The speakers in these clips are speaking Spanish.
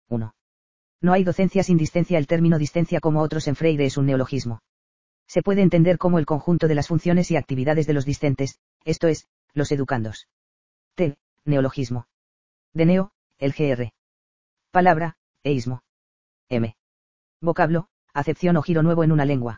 1. No hay docencia sin discencia. El término discencia, como otros en Freire, es un neologismo. Se puede entender como el conjunto de las funciones y actividades de los discentes, esto es, los educandos. T. Neologismo. De neo, el gr. Palabra, eísmo. M. Vocablo, acepción o giro nuevo en una lengua.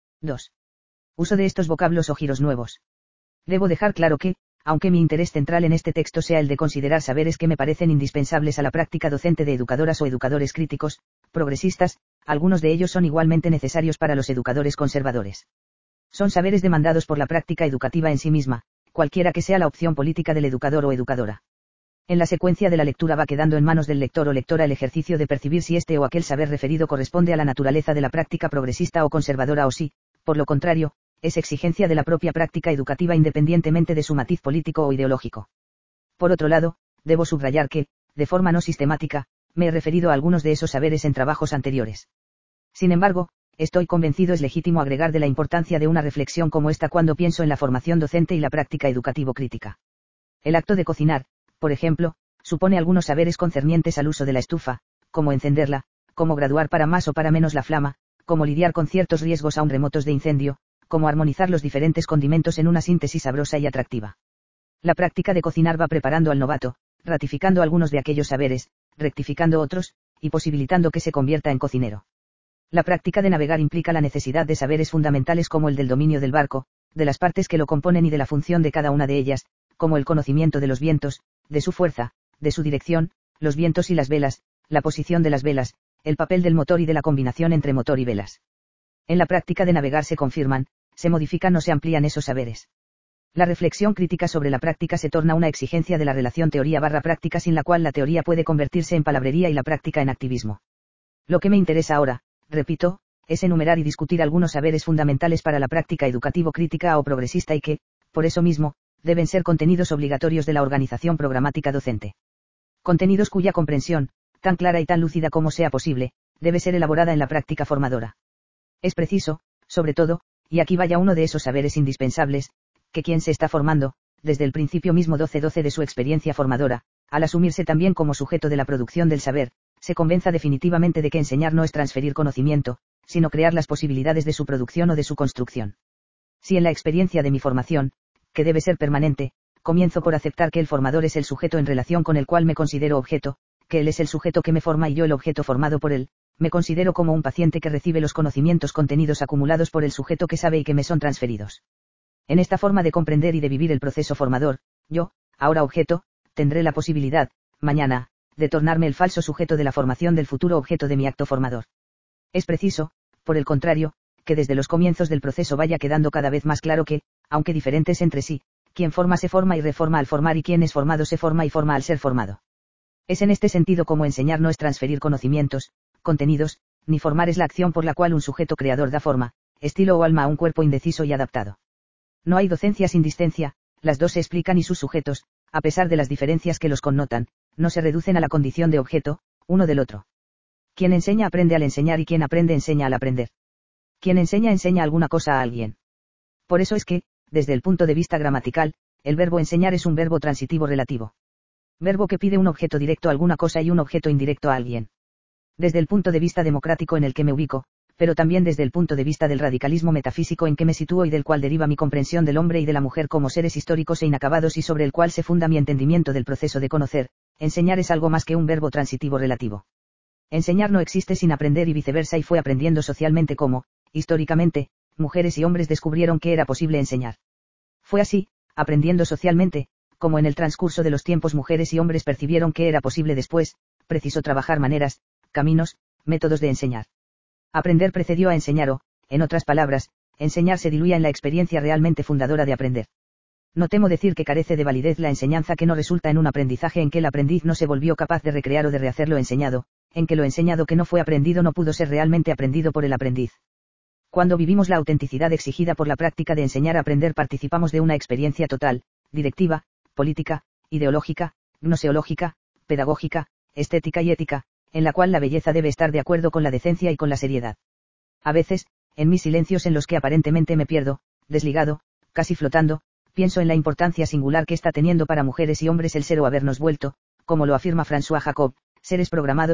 2. Uso de estos vocablos o giros nuevos. Debo dejar claro que, aunque mi interés central en este texto sea el de considerar saberes que me parecen indispensables a la práctica docente de educadoras o educadores críticos, progresistas, algunos de ellos son igualmente necesarios para los educadores conservadores. Son saberes demandados por la práctica educativa en sí misma, cualquiera que sea la opción política del educador o educadora. En la secuencia de la lectura va quedando en manos del lector o lectora el ejercicio de percibir si este o aquel saber referido corresponde a la naturaleza de la práctica progresista o conservadora o si, por lo contrario, es exigencia de la propia práctica educativa independientemente de su matiz político o ideológico. Por otro lado, debo subrayar que, de forma no sistemática, me he referido a algunos de esos saberes en trabajos anteriores. Sin embargo, estoy convencido es legítimo agregar de la importancia de una reflexión como esta cuando pienso en la formación docente y la práctica educativo-crítica. El acto de cocinar, por ejemplo, supone algunos saberes concernientes al uso de la estufa, cómo encenderla, cómo graduar para más o para menos la flama, cómo lidiar con ciertos riesgos aún remotos de incendio, cómo armonizar los diferentes condimentos en una síntesis sabrosa y atractiva. La práctica de cocinar va preparando al novato, ratificando algunos de aquellos saberes, rectificando otros, y posibilitando que se convierta en cocinero. La práctica de navegar implica la necesidad de saberes fundamentales como el del dominio del barco, de las partes que lo componen y de la función de cada una de ellas, como el conocimiento de los vientos, de su fuerza, de su dirección, los vientos y las velas, la posición de las velas, el papel del motor y de la combinación entre motor y velas. En la práctica de navegar se confirman, se modifican o se amplían esos saberes. La reflexión crítica sobre la práctica se torna una exigencia de la relación teoría-práctica sin la cual la teoría puede convertirse en palabrería y la práctica en activismo. Lo que me interesa ahora, repito, es enumerar y discutir algunos saberes fundamentales para la práctica educativo-crítica o progresista y que, por eso mismo, deben ser contenidos obligatorios de la organización programática docente. Contenidos cuya comprensión, tan clara y tan lúcida como sea posible, debe ser elaborada en la práctica formadora. Es preciso, sobre todo, y aquí vaya uno de esos saberes indispensables, que quien se está formando, desde el principio mismo 12 de su experiencia formadora, al asumirse también como sujeto de la producción del saber, se convenza definitivamente de que enseñar no es transferir conocimiento, sino crear las posibilidades de su producción o de su construcción. Si en la experiencia de mi formación, que debe ser permanente, comienzo por aceptar que el formador es el sujeto en relación con el cual me considero objeto, que él es el sujeto que me forma y yo el objeto formado por él, me considero como un paciente que recibe los conocimientos contenidos acumulados por el sujeto que sabe y que me son transferidos. En esta forma de comprender y de vivir el proceso formador, yo, ahora objeto, tendré la posibilidad, mañana, de tornarme el falso sujeto de la formación del futuro objeto de mi acto formador. Es preciso, por el contrario, que desde los comienzos del proceso vaya quedando cada vez más claro que, aunque diferentes entre sí, quien forma se forma y reforma al formar y quien es formado se forma y forma al ser formado. Es en este sentido como enseñar no es transferir conocimientos, contenidos, ni formar es la acción por la cual un sujeto creador da forma, estilo o alma a un cuerpo indeciso y adaptado. No hay docencia sin discencia, las dos se explican y sus sujetos, a pesar de las diferencias que los connotan, no se reducen a la condición de objeto, uno del otro. Quien enseña aprende al enseñar y quien aprende enseña al aprender. Quien enseña enseña alguna cosa a alguien. Por eso es que, desde el punto de vista gramatical, el verbo enseñar es un verbo transitivo relativo. Verbo que pide un objeto directo a alguna cosa y un objeto indirecto a alguien. Desde el punto de vista democrático en el que me ubico, pero también desde el punto de vista del radicalismo metafísico en que me sitúo y del cual deriva mi comprensión del hombre y de la mujer como seres históricos e inacabados y sobre el cual se funda mi entendimiento del proceso de conocer, enseñar es algo más que un verbo transitivo relativo. Enseñar no existe sin aprender y viceversa y fue aprendiendo socialmente como, históricamente, mujeres y hombres descubrieron que era posible enseñar. Fue así, aprendiendo socialmente, como en el transcurso de los tiempos mujeres y hombres percibieron que era posible después, preciso trabajar maneras, caminos, métodos de enseñar. Aprender precedió a enseñar o, en otras palabras, enseñar se diluía en la experiencia realmente fundadora de aprender. No temo decir que carece de validez la enseñanza que no resulta en un aprendizaje en que el aprendiz no se volvió capaz de recrear o de rehacer lo enseñado, en que lo enseñado que no fue aprendido no pudo ser realmente aprendido por el aprendiz. Cuando vivimos la autenticidad exigida por la práctica de enseñar a aprender participamos de una experiencia total, directiva, política, ideológica, gnoseológica, pedagógica, estética y ética, en la cual la belleza debe estar de acuerdo con la decencia y con la seriedad. A veces, en mis silencios en los que aparentemente me pierdo, desligado, casi flotando, pienso en la importancia singular que está teniendo para mujeres y hombres el ser o habernos vuelto, como lo afirma François Jacob, seres programados,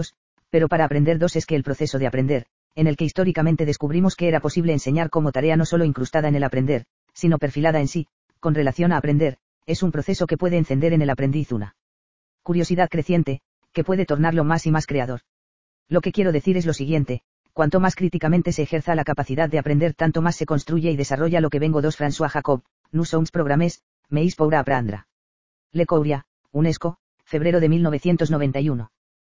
Pero para aprender dos es que el proceso de aprender, en el que históricamente descubrimos que era posible enseñar como tarea no solo incrustada en el aprender, sino perfilada en sí, con relación a aprender, es un proceso que puede encender en el aprendiz una curiosidad creciente, que puede tornarlo más y más creador. Lo que quiero decir es lo siguiente: cuanto más críticamente se ejerza la capacidad de aprender, tanto más se construye y desarrolla lo que vengo dos François Jacob, Nous sommes programmes, mais pour apprendre. Le Couria, UNESCO, febrero de 1991.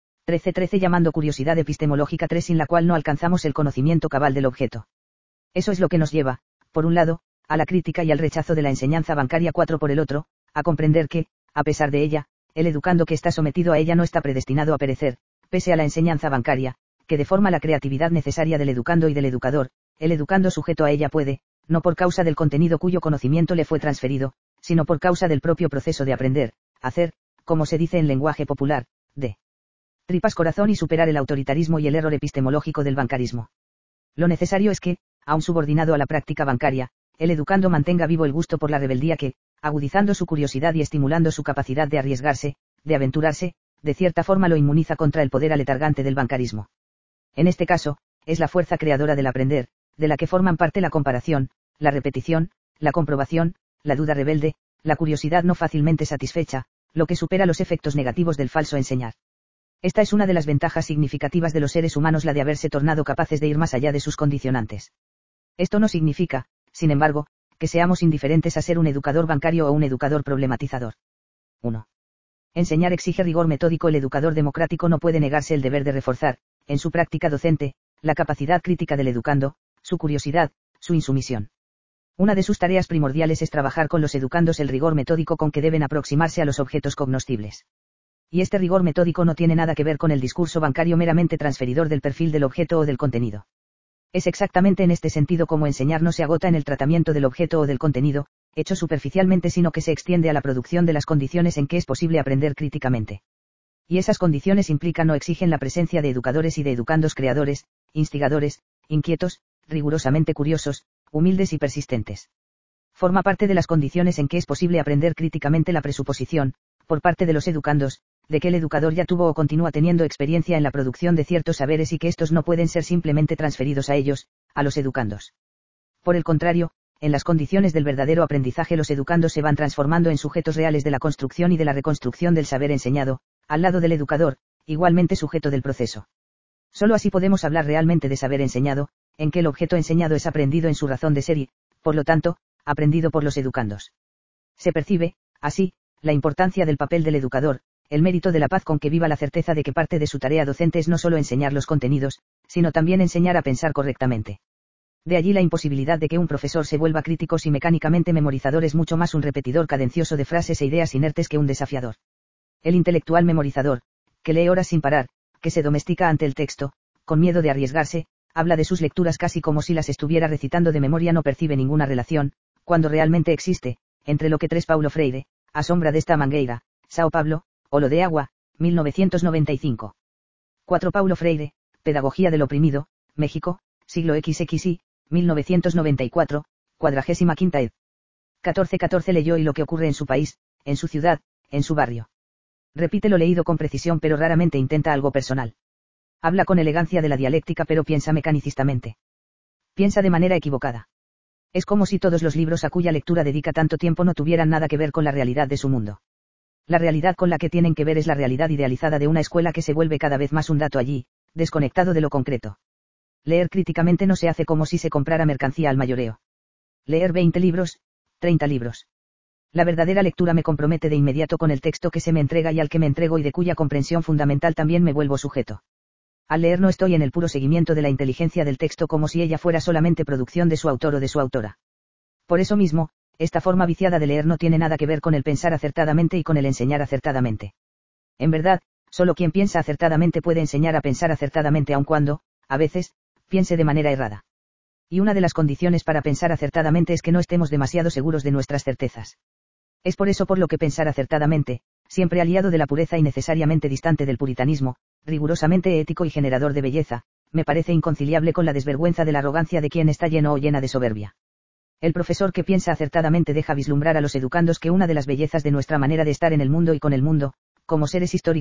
13 llamando curiosidad epistemológica 3 sin la cual no alcanzamos el conocimiento cabal del objeto. Eso es lo que nos lleva, por un lado, a la crítica y al rechazo de la enseñanza bancaria 4 por el otro, a comprender que, a pesar de ella, el educando que está sometido a ella no está predestinado a perecer, pese a la enseñanza bancaria, que deforma la creatividad necesaria del educando y del educador. El educando sujeto a ella puede, no por causa del contenido cuyo conocimiento le fue transferido, sino por causa del propio proceso de aprender, hacer, como se dice en lenguaje popular, de tripas corazón y superar el autoritarismo y el error epistemológico del bancarismo. Lo necesario es que, aun subordinado a la práctica bancaria, el educando mantenga vivo el gusto por la rebeldía que, agudizando su curiosidad y estimulando su capacidad de arriesgarse, de aventurarse, de cierta forma lo inmuniza contra el poder aletargante del bancarismo. En este caso, es la fuerza creadora del aprender, de la que forman parte la comparación, la repetición, la comprobación, la duda rebelde, la curiosidad no fácilmente satisfecha, lo que supera los efectos negativos del falso enseñar. Esta es una de las ventajas significativas de los seres humanos, la de haberse tornado capaces de ir más allá de sus condicionantes. Esto no significa, sin embargo, que seamos indiferentes a ser un educador bancario o un educador problematizador. 1. Enseñar exige rigor metódico. El educador democrático no puede negarse el deber de reforzar, en su práctica docente, la capacidad crítica del educando, su curiosidad, su insumisión. Una de sus tareas primordiales es trabajar con los educandos el rigor metódico con que deben aproximarse a los objetos cognoscibles. Y este rigor metódico no tiene nada que ver con el discurso bancario meramente transferidor del perfil del objeto o del contenido. Es exactamente en este sentido como enseñar no se agota en el tratamiento del objeto o del contenido, hecho superficialmente, sino que se extiende a la producción de las condiciones en que es posible aprender críticamente. Y esas condiciones implican o exigen la presencia de educadores y de educandos creadores, instigadores, inquietos, rigurosamente curiosos, humildes y persistentes. Forma parte de las condiciones en que es posible aprender críticamente la presuposición, por parte de los educandos, de que el educador ya tuvo o continúa teniendo experiencia en la producción de ciertos saberes y que estos no pueden ser simplemente transferidos a ellos, a los educandos. Por el contrario, en las condiciones del verdadero aprendizaje los educandos se van transformando en sujetos reales de la construcción y de la reconstrucción del saber enseñado, al lado del educador, igualmente sujeto del proceso. Solo así podemos hablar realmente de saber enseñado, en que el objeto enseñado es aprendido en su razón de ser y, por lo tanto, aprendido por los educandos. Se percibe, así, la importancia del papel del educador, el mérito de la paz con que viva la certeza de que parte de su tarea docente es no solo enseñar los contenidos, sino también enseñar a pensar correctamente. De allí la imposibilidad de que un profesor se vuelva crítico si mecánicamente memorizador es mucho más un repetidor cadencioso de frases e ideas inertes que un desafiador. El intelectual memorizador, que lee horas sin parar, que se domestica ante el texto, con miedo de arriesgarse, habla de sus lecturas casi como si las estuviera recitando de memoria, no percibe ninguna relación, cuando realmente existe, entre lo que 3 Paulo Freire, A sombra desta mangueira, Sao Paulo, o lo de agua, 1995. 4 Paulo Freire, Pedagogía del oprimido, México, siglo XXI, 1994, 45ª ed. 14 leyó y lo que ocurre en su país, en su ciudad, en su barrio. Repite lo leído con precisión pero raramente intenta algo personal. Habla con elegancia de la dialéctica pero piensa mecanicistamente. Piensa de manera equivocada. Es como si todos los libros a cuya lectura dedica tanto tiempo no tuvieran nada que ver con la realidad de su mundo. La realidad con la que tienen que ver es la realidad idealizada de una escuela que se vuelve cada vez más un dato allí, desconectado de lo concreto. Leer críticamente no se hace como si se comprara mercancía al mayoreo. Leer 20 libros, 30 libros. La verdadera lectura me compromete de inmediato con el texto que se me entrega y al que me entrego y de cuya comprensión fundamental también me vuelvo sujeto. Al leer no estoy en el puro seguimiento de la inteligencia del texto como si ella fuera solamente producción de su autor o de su autora. Por eso mismo, esta forma viciada de leer no tiene nada que ver con el pensar acertadamente y con el enseñar acertadamente. En verdad, solo quien piensa acertadamente puede enseñar a pensar acertadamente aun cuando, a veces, piense de manera errada. Y una de las condiciones para pensar acertadamente es que no estemos demasiado seguros de nuestras certezas. Es por eso por lo que pensar acertadamente, siempre aliado de la pureza y necesariamente distante del puritanismo, rigurosamente ético y generador de belleza, me parece inconciliable con la desvergüenza de la arrogancia de quien está lleno o llena de soberbia. El profesor que piensa acertadamente deja vislumbrar a los educandos que una de las bellezas de nuestra manera de estar en el mundo y con el mundo, como seres históricos,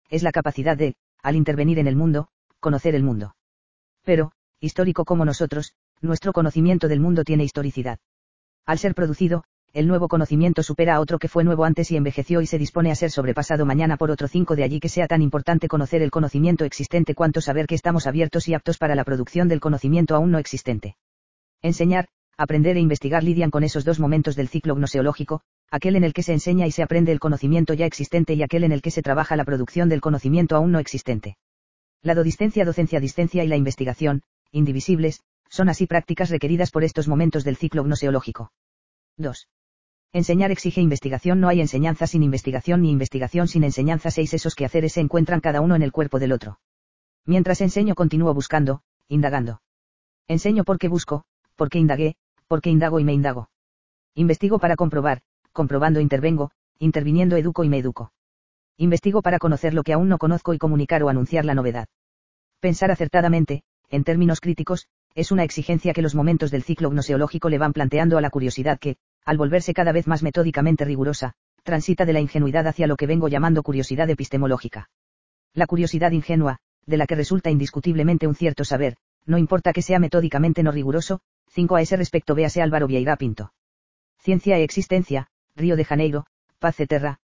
es la capacidad de, al intervenir en el mundo, conocer el mundo. Pero, histórico como nosotros, nuestro conocimiento del mundo tiene historicidad. Al ser producido, el nuevo conocimiento supera a otro que fue nuevo antes y envejeció y se dispone a ser sobrepasado mañana por otro. 5. De allí que sea tan importante conocer el conocimiento existente cuanto saber que estamos abiertos y aptos para la producción del conocimiento aún no existente. Enseñar, aprender e investigar lidian con esos dos momentos del ciclo gnoseológico, aquel en el que se enseña y se aprende el conocimiento ya existente y aquel en el que se trabaja la producción del conocimiento aún no existente. La dodistencia, docencia-discencia y la investigación, indivisibles, son así prácticas requeridas por estos momentos del ciclo gnoseológico. 2. Enseñar exige investigación. No hay enseñanza sin investigación ni investigación sin enseñanza. 6. Esos quehaceres se encuentran cada uno en el cuerpo del otro. Mientras enseño continúo buscando, indagando. Enseño porque busco, porque indagué, porque indago y me indago. Investigo para comprobar, comprobando intervengo, interviniendo educo y me educo. Investigo para conocer lo que aún no conozco y comunicar o anunciar la novedad. Pensar acertadamente, en términos críticos, es una exigencia que los momentos del ciclo gnoseológico le van planteando a la curiosidad que, al volverse cada vez más metódicamente rigurosa, transita de la ingenuidad hacia lo que vengo llamando curiosidad epistemológica. La curiosidad ingenua, de la que resulta indiscutiblemente un cierto saber, no importa que sea metódicamente no riguroso. 5. A ese respecto véase Álvaro Vieira Pinto. Ciencia e existencia, Río de Janeiro, Paz Terra,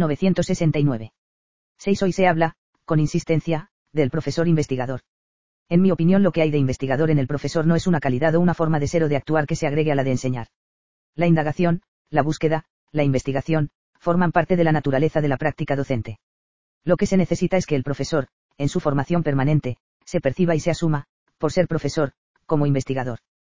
1969. 6. Hoy se habla, con insistencia, del profesor investigador. En mi opinión, lo que hay de investigador en el profesor no es una calidad o una forma de ser o de actuar que se agregue a la de enseñar. La indagación, la búsqueda, la investigación, forman parte de la naturaleza de la práctica docente. Lo que se necesita es que el profesor, en su formación permanente, se perciba y se asuma, por ser profesor, como investigador.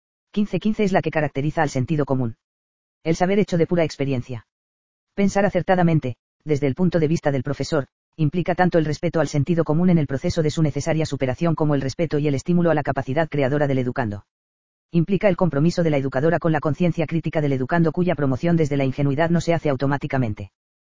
15 es la que caracteriza al sentido común. El saber hecho de pura experiencia. Pensar acertadamente, desde el punto de vista del profesor, implica tanto el respeto al sentido común en el proceso de su necesaria superación como el respeto y el estímulo a la capacidad creadora del educando. Implica el compromiso de la educadora con la conciencia crítica del educando cuya promoción desde la ingenuidad no se hace automáticamente.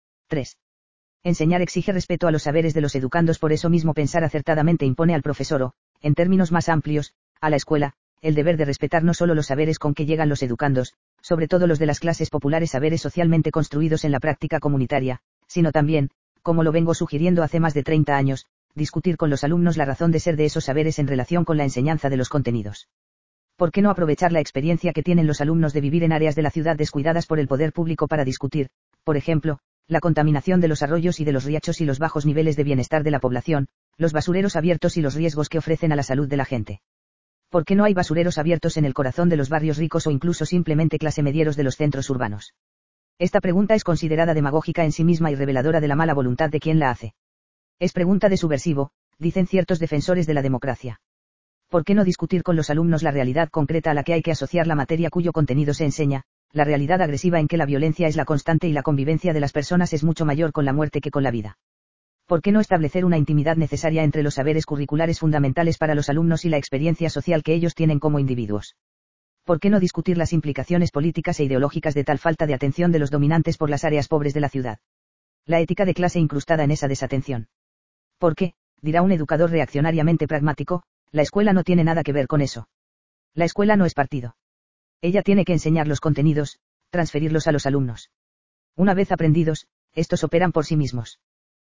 3. Enseñar exige respeto a los saberes de los educandos. Por eso mismo pensar acertadamente impone al profesor o, en términos más amplios, a la escuela, el deber de respetar no solo los saberes con que llegan los educandos, sobre todo los de las clases populares, saberes socialmente construidos en la práctica comunitaria, sino también, como lo vengo sugiriendo hace más de 30 años, discutir con los alumnos la razón de ser de esos saberes en relación con la enseñanza de los contenidos. ¿Por qué no aprovechar la experiencia que tienen los alumnos de vivir en áreas de la ciudad descuidadas por el poder público para discutir, por ejemplo, la contaminación de los arroyos y de los riachos y los bajos niveles de bienestar de la población, los basureros abiertos y los riesgos que ofrecen a la salud de la gente? ¿Por qué no hay basureros abiertos en el corazón de los barrios ricos o incluso simplemente clase medieros de los centros urbanos? Esta pregunta es considerada demagógica en sí misma y reveladora de la mala voluntad de quien la hace. Es pregunta de subversivo, dicen ciertos defensores de la democracia. ¿Por qué no discutir con los alumnos la realidad concreta a la que hay que asociar la materia cuyo contenido se enseña, la realidad agresiva en que la violencia es la constante y la convivencia de las personas es mucho mayor con la muerte que con la vida? ¿Por qué no establecer una intimidad necesaria entre los saberes curriculares fundamentales para los alumnos y la experiencia social que ellos tienen como individuos? ¿Por qué no discutir las implicaciones políticas e ideológicas de tal falta de atención de los dominantes por las áreas pobres de la ciudad? La ética de clase incrustada en esa desatención. ¿Por qué?, dirá un educador reaccionariamente pragmático, la escuela no tiene nada que ver con eso. La escuela no es partido. Ella tiene que enseñar los contenidos, transferirlos a los alumnos. Una vez aprendidos, estos operan por sí mismos.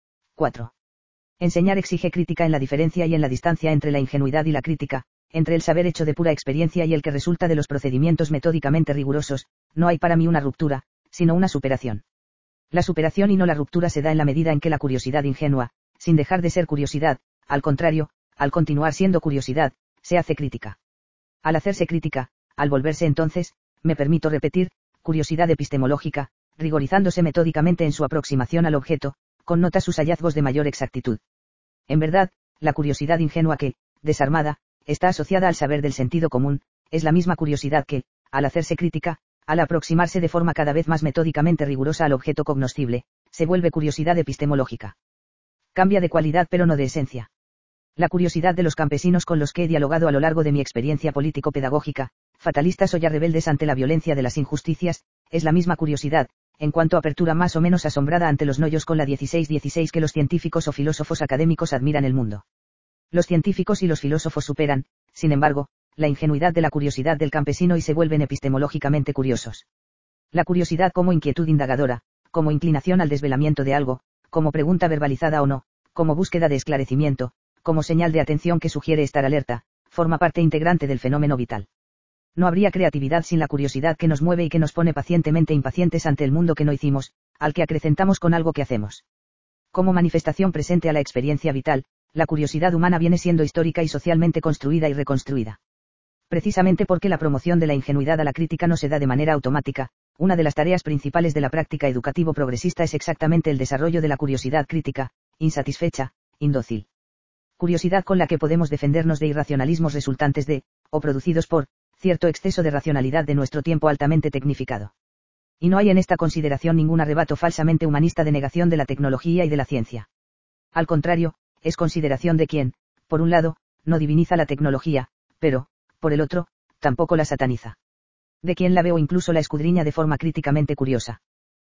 4. Enseñar exige crítica en la diferencia y en la distancia entre la ingenuidad y la crítica, entre el saber hecho de pura experiencia y el que resulta de los procedimientos metódicamente rigurosos. No hay para mí una ruptura, sino una superación. La superación y no la ruptura se da en la medida en que la curiosidad ingenua, sin dejar de ser curiosidad, al contrario, al continuar siendo curiosidad, se hace crítica. Al hacerse crítica, al volverse entonces, me permito repetir, curiosidad epistemológica, rigorizándose metódicamente en su aproximación al objeto, connota sus hallazgos de mayor exactitud. En verdad, la curiosidad ingenua que, desarmada, está asociada al saber del sentido común, es la misma curiosidad que, al hacerse crítica, al aproximarse de forma cada vez más metódicamente rigurosa al objeto cognoscible, se vuelve curiosidad epistemológica. Cambia de cualidad pero no de esencia. La curiosidad de los campesinos con los que he dialogado a lo largo de mi experiencia político-pedagógica, fatalistas o ya rebeldes ante la violencia de las injusticias, es la misma curiosidad, en cuanto a apertura más o menos asombrada ante los noyos con la 16 que los científicos o filósofos académicos admiran el mundo. Los científicos y los filósofos superan, sin embargo, la ingenuidad de la curiosidad del campesino y se vuelven epistemológicamente curiosos. La curiosidad como inquietud indagadora, como inclinación al desvelamiento de algo, como pregunta verbalizada o no, como búsqueda de esclarecimiento, como señal de atención que sugiere estar alerta, forma parte integrante del fenómeno vital. No habría creatividad sin la curiosidad que nos mueve y que nos pone pacientemente impacientes ante el mundo que no hicimos, al que acrecentamos con algo que hacemos. Como manifestación presente a la experiencia vital, la curiosidad humana viene siendo histórica y socialmente construida y reconstruida. Precisamente porque la promoción de la ingenuidad a la crítica no se da de manera automática, una de las tareas principales de la práctica educativo progresista es exactamente el desarrollo de la curiosidad crítica, insatisfecha, indócil. Curiosidad con la que podemos defendernos de irracionalismos resultantes de, o producidos por, cierto exceso de racionalidad de nuestro tiempo altamente tecnificado. Y no hay en esta consideración ningún arrebato falsamente humanista de negación de la tecnología y de la ciencia. Al contrario, es consideración de quien, por un lado, no diviniza la tecnología, pero, por el otro, tampoco la sataniza. De quien la ve o incluso la escudriña de forma críticamente curiosa.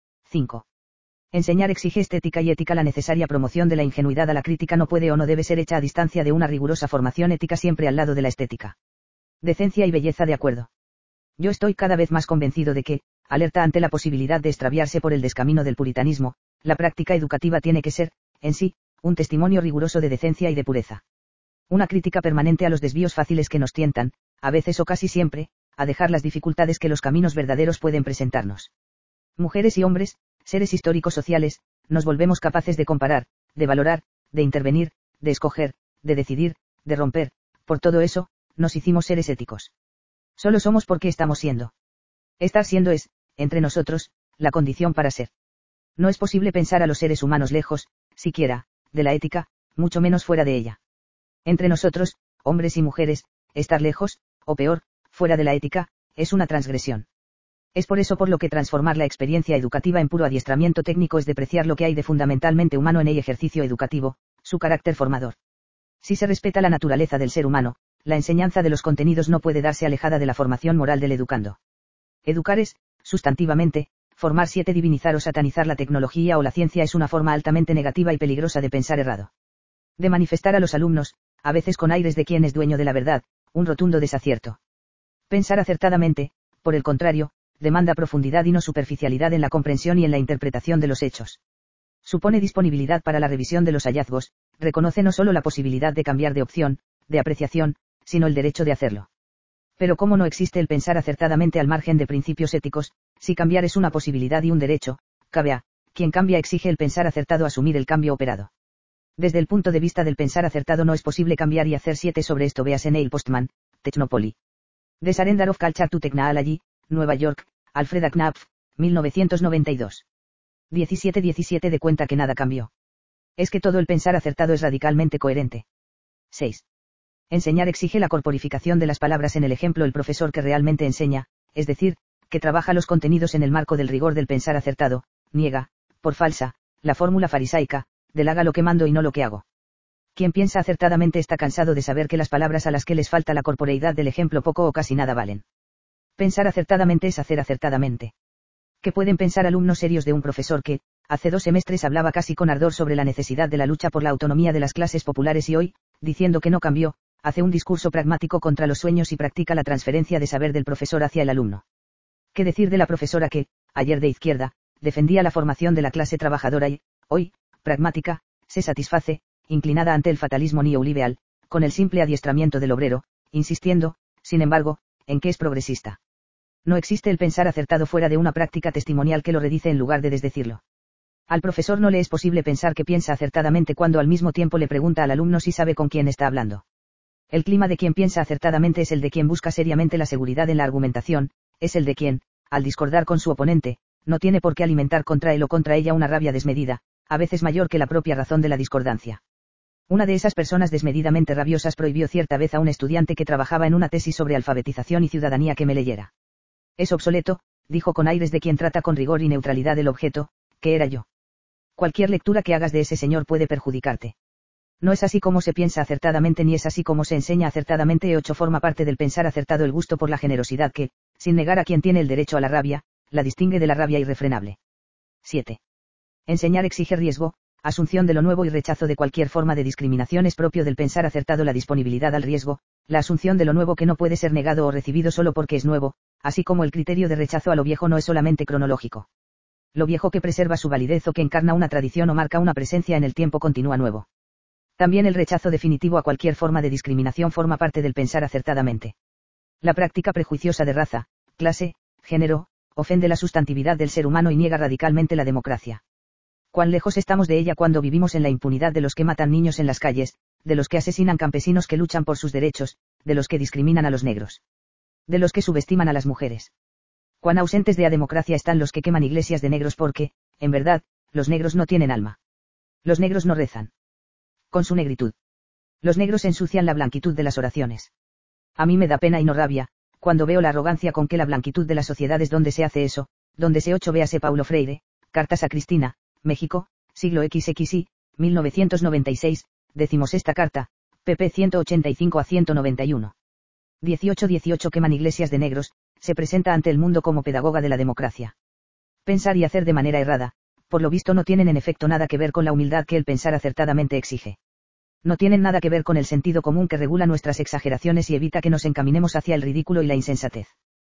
5. Enseñar exige estética y ética. La necesaria promoción de la ingenuidad a la crítica no puede o no debe ser hecha a distancia de una rigurosa formación ética siempre al lado de la estética. Decencia y belleza de acuerdo. Yo estoy cada vez más convencido de que, alerta ante la posibilidad de extraviarse por el descamino del puritanismo, la práctica educativa tiene que ser, en sí, un testimonio riguroso de decencia y de pureza. Una crítica permanente a los desvíos fáciles que nos tientan, a veces o casi siempre, a dejar las dificultades que los caminos verdaderos pueden presentarnos. Mujeres y hombres, seres históricos sociales, nos volvemos capaces de comparar, de valorar, de intervenir, de escoger, de decidir, de romper, por todo eso, nos hicimos seres éticos. Solo somos porque estamos siendo. Estar siendo es, entre nosotros, la condición para ser. No es posible pensar a los seres humanos lejos, siquiera, de la ética, mucho menos fuera de ella. Entre nosotros, hombres y mujeres, estar lejos, o peor, fuera de la ética, es una transgresión. Es por eso por lo que transformar la experiencia educativa en puro adiestramiento técnico es depreciar lo que hay de fundamentalmente humano en el ejercicio educativo, su carácter formador. Si se respeta la naturaleza del ser humano, la enseñanza de los contenidos no puede darse alejada de la formación moral del educando. Educar es, sustantivamente, formar. 7. Divinizar o satanizar la tecnología o la ciencia es una forma altamente negativa y peligrosa de pensar errado. De manifestar a los alumnos, a veces con aires de quien es dueño de la verdad, un rotundo desacierto. Pensar acertadamente, por el contrario, demanda profundidad y no superficialidad en la comprensión y en la interpretación de los hechos. Supone disponibilidad para la revisión de los hallazgos, reconoce no solo la posibilidad de cambiar de opción, de apreciación, sino el derecho de hacerlo. Pero como no existe el pensar acertadamente al margen de principios éticos, si cambiar es una posibilidad y un derecho, cabe a quien cambia exige el pensar acertado asumir el cambio operado. Desde el punto de vista del pensar acertado no es posible cambiar y hacer. 7. Sobre esto véase Neil Postman, Technopoly. The Surrender of Culture to Technology, Nueva York, Alfred Knapf, 1992. 17 de cuenta que nada cambió. Es que todo el pensar acertado es radicalmente coherente. 6. Enseñar exige la corporificación de las palabras en el ejemplo. El profesor que realmente enseña, es decir, que trabaja los contenidos en el marco del rigor del pensar acertado, niega, por falsa, la fórmula farisaica, del haga lo que mando y no lo que hago. Quien piensa acertadamente está cansado de saber que las palabras a las que les falta la corporeidad del ejemplo poco o casi nada valen. Pensar acertadamente es hacer acertadamente. ¿Qué pueden pensar alumnos serios de un profesor que, hace 2 semestres hablaba casi con ardor sobre la necesidad de la lucha por la autonomía de las clases populares y hoy, diciendo que no cambió, hace un discurso pragmático contra los sueños y practica la transferencia de saber del profesor hacia el alumno? ¿Qué decir de la profesora que, ayer de izquierda, defendía la formación de la clase trabajadora y, hoy, pragmática, se satisface, inclinada ante el fatalismo neoliberal, con el simple adiestramiento del obrero, insistiendo, sin embargo, en que es progresista? No existe el pensar acertado fuera de una práctica testimonial que lo redice en lugar de desdecirlo. Al profesor no le es posible pensar que piensa acertadamente cuando al mismo tiempo le pregunta al alumno si sabe con quién está hablando. El clima de quien piensa acertadamente es el de quien busca seriamente la seguridad en la argumentación, es el de quien, al discordar con su oponente, no tiene por qué alimentar contra él o contra ella una rabia desmedida, a veces mayor que la propia razón de la discordancia. Una de esas personas desmedidamente rabiosas prohibió cierta vez a un estudiante que trabajaba en una tesis sobre alfabetización y ciudadanía que me leyera. Es obsoleto, dijo con aires de quien trata con rigor y neutralidad el objeto, que era yo. Cualquier lectura que hagas de ese señor puede perjudicarte. No es así como se piensa acertadamente ni es así como se enseña acertadamente. 8. Forma parte del pensar acertado el gusto por la generosidad que, sin negar a quien tiene el derecho a la rabia, la distingue de la rabia irrefrenable. 7. Enseñar exige riesgo, asunción de lo nuevo y rechazo de cualquier forma de discriminación. Es propio del pensar acertado la disponibilidad al riesgo, la asunción de lo nuevo que no puede ser negado o recibido solo porque es nuevo, así como el criterio de rechazo a lo viejo no es solamente cronológico. Lo viejo que preserva su validez o que encarna una tradición o marca una presencia en el tiempo continúa nuevo. También el rechazo definitivo a cualquier forma de discriminación forma parte del pensar acertadamente. La práctica prejuiciosa de raza, clase, género, ofende la sustantividad del ser humano y niega radicalmente la democracia. Cuán lejos estamos de ella cuando vivimos en la impunidad de los que matan niños en las calles, de los que asesinan campesinos que luchan por sus derechos, de los que discriminan a los negros, de los que subestiman a las mujeres. Cuán ausentes de la democracia están los que queman iglesias de negros porque, en verdad, los negros no tienen alma. Los negros no rezan. Con su negritud. Los negros ensucian la blanquitud de las oraciones. A mí me da pena y no rabia, cuando veo la arrogancia con que la blanquitud de las sociedades donde se hace eso, donde se 8 véase Paulo Freire, Cartas a Cristina, México, siglo XXI, 1996, 16ª carta, pp 185 a 191. 18 queman iglesias de negros, se presenta ante el mundo como pedagoga de la democracia. Pensar y hacer de manera errada, por lo visto no tienen en efecto nada que ver con la humildad que el pensar acertadamente exige. No tienen nada que ver con el sentido común que regula nuestras exageraciones y evita que nos encaminemos hacia el ridículo y la insensatez.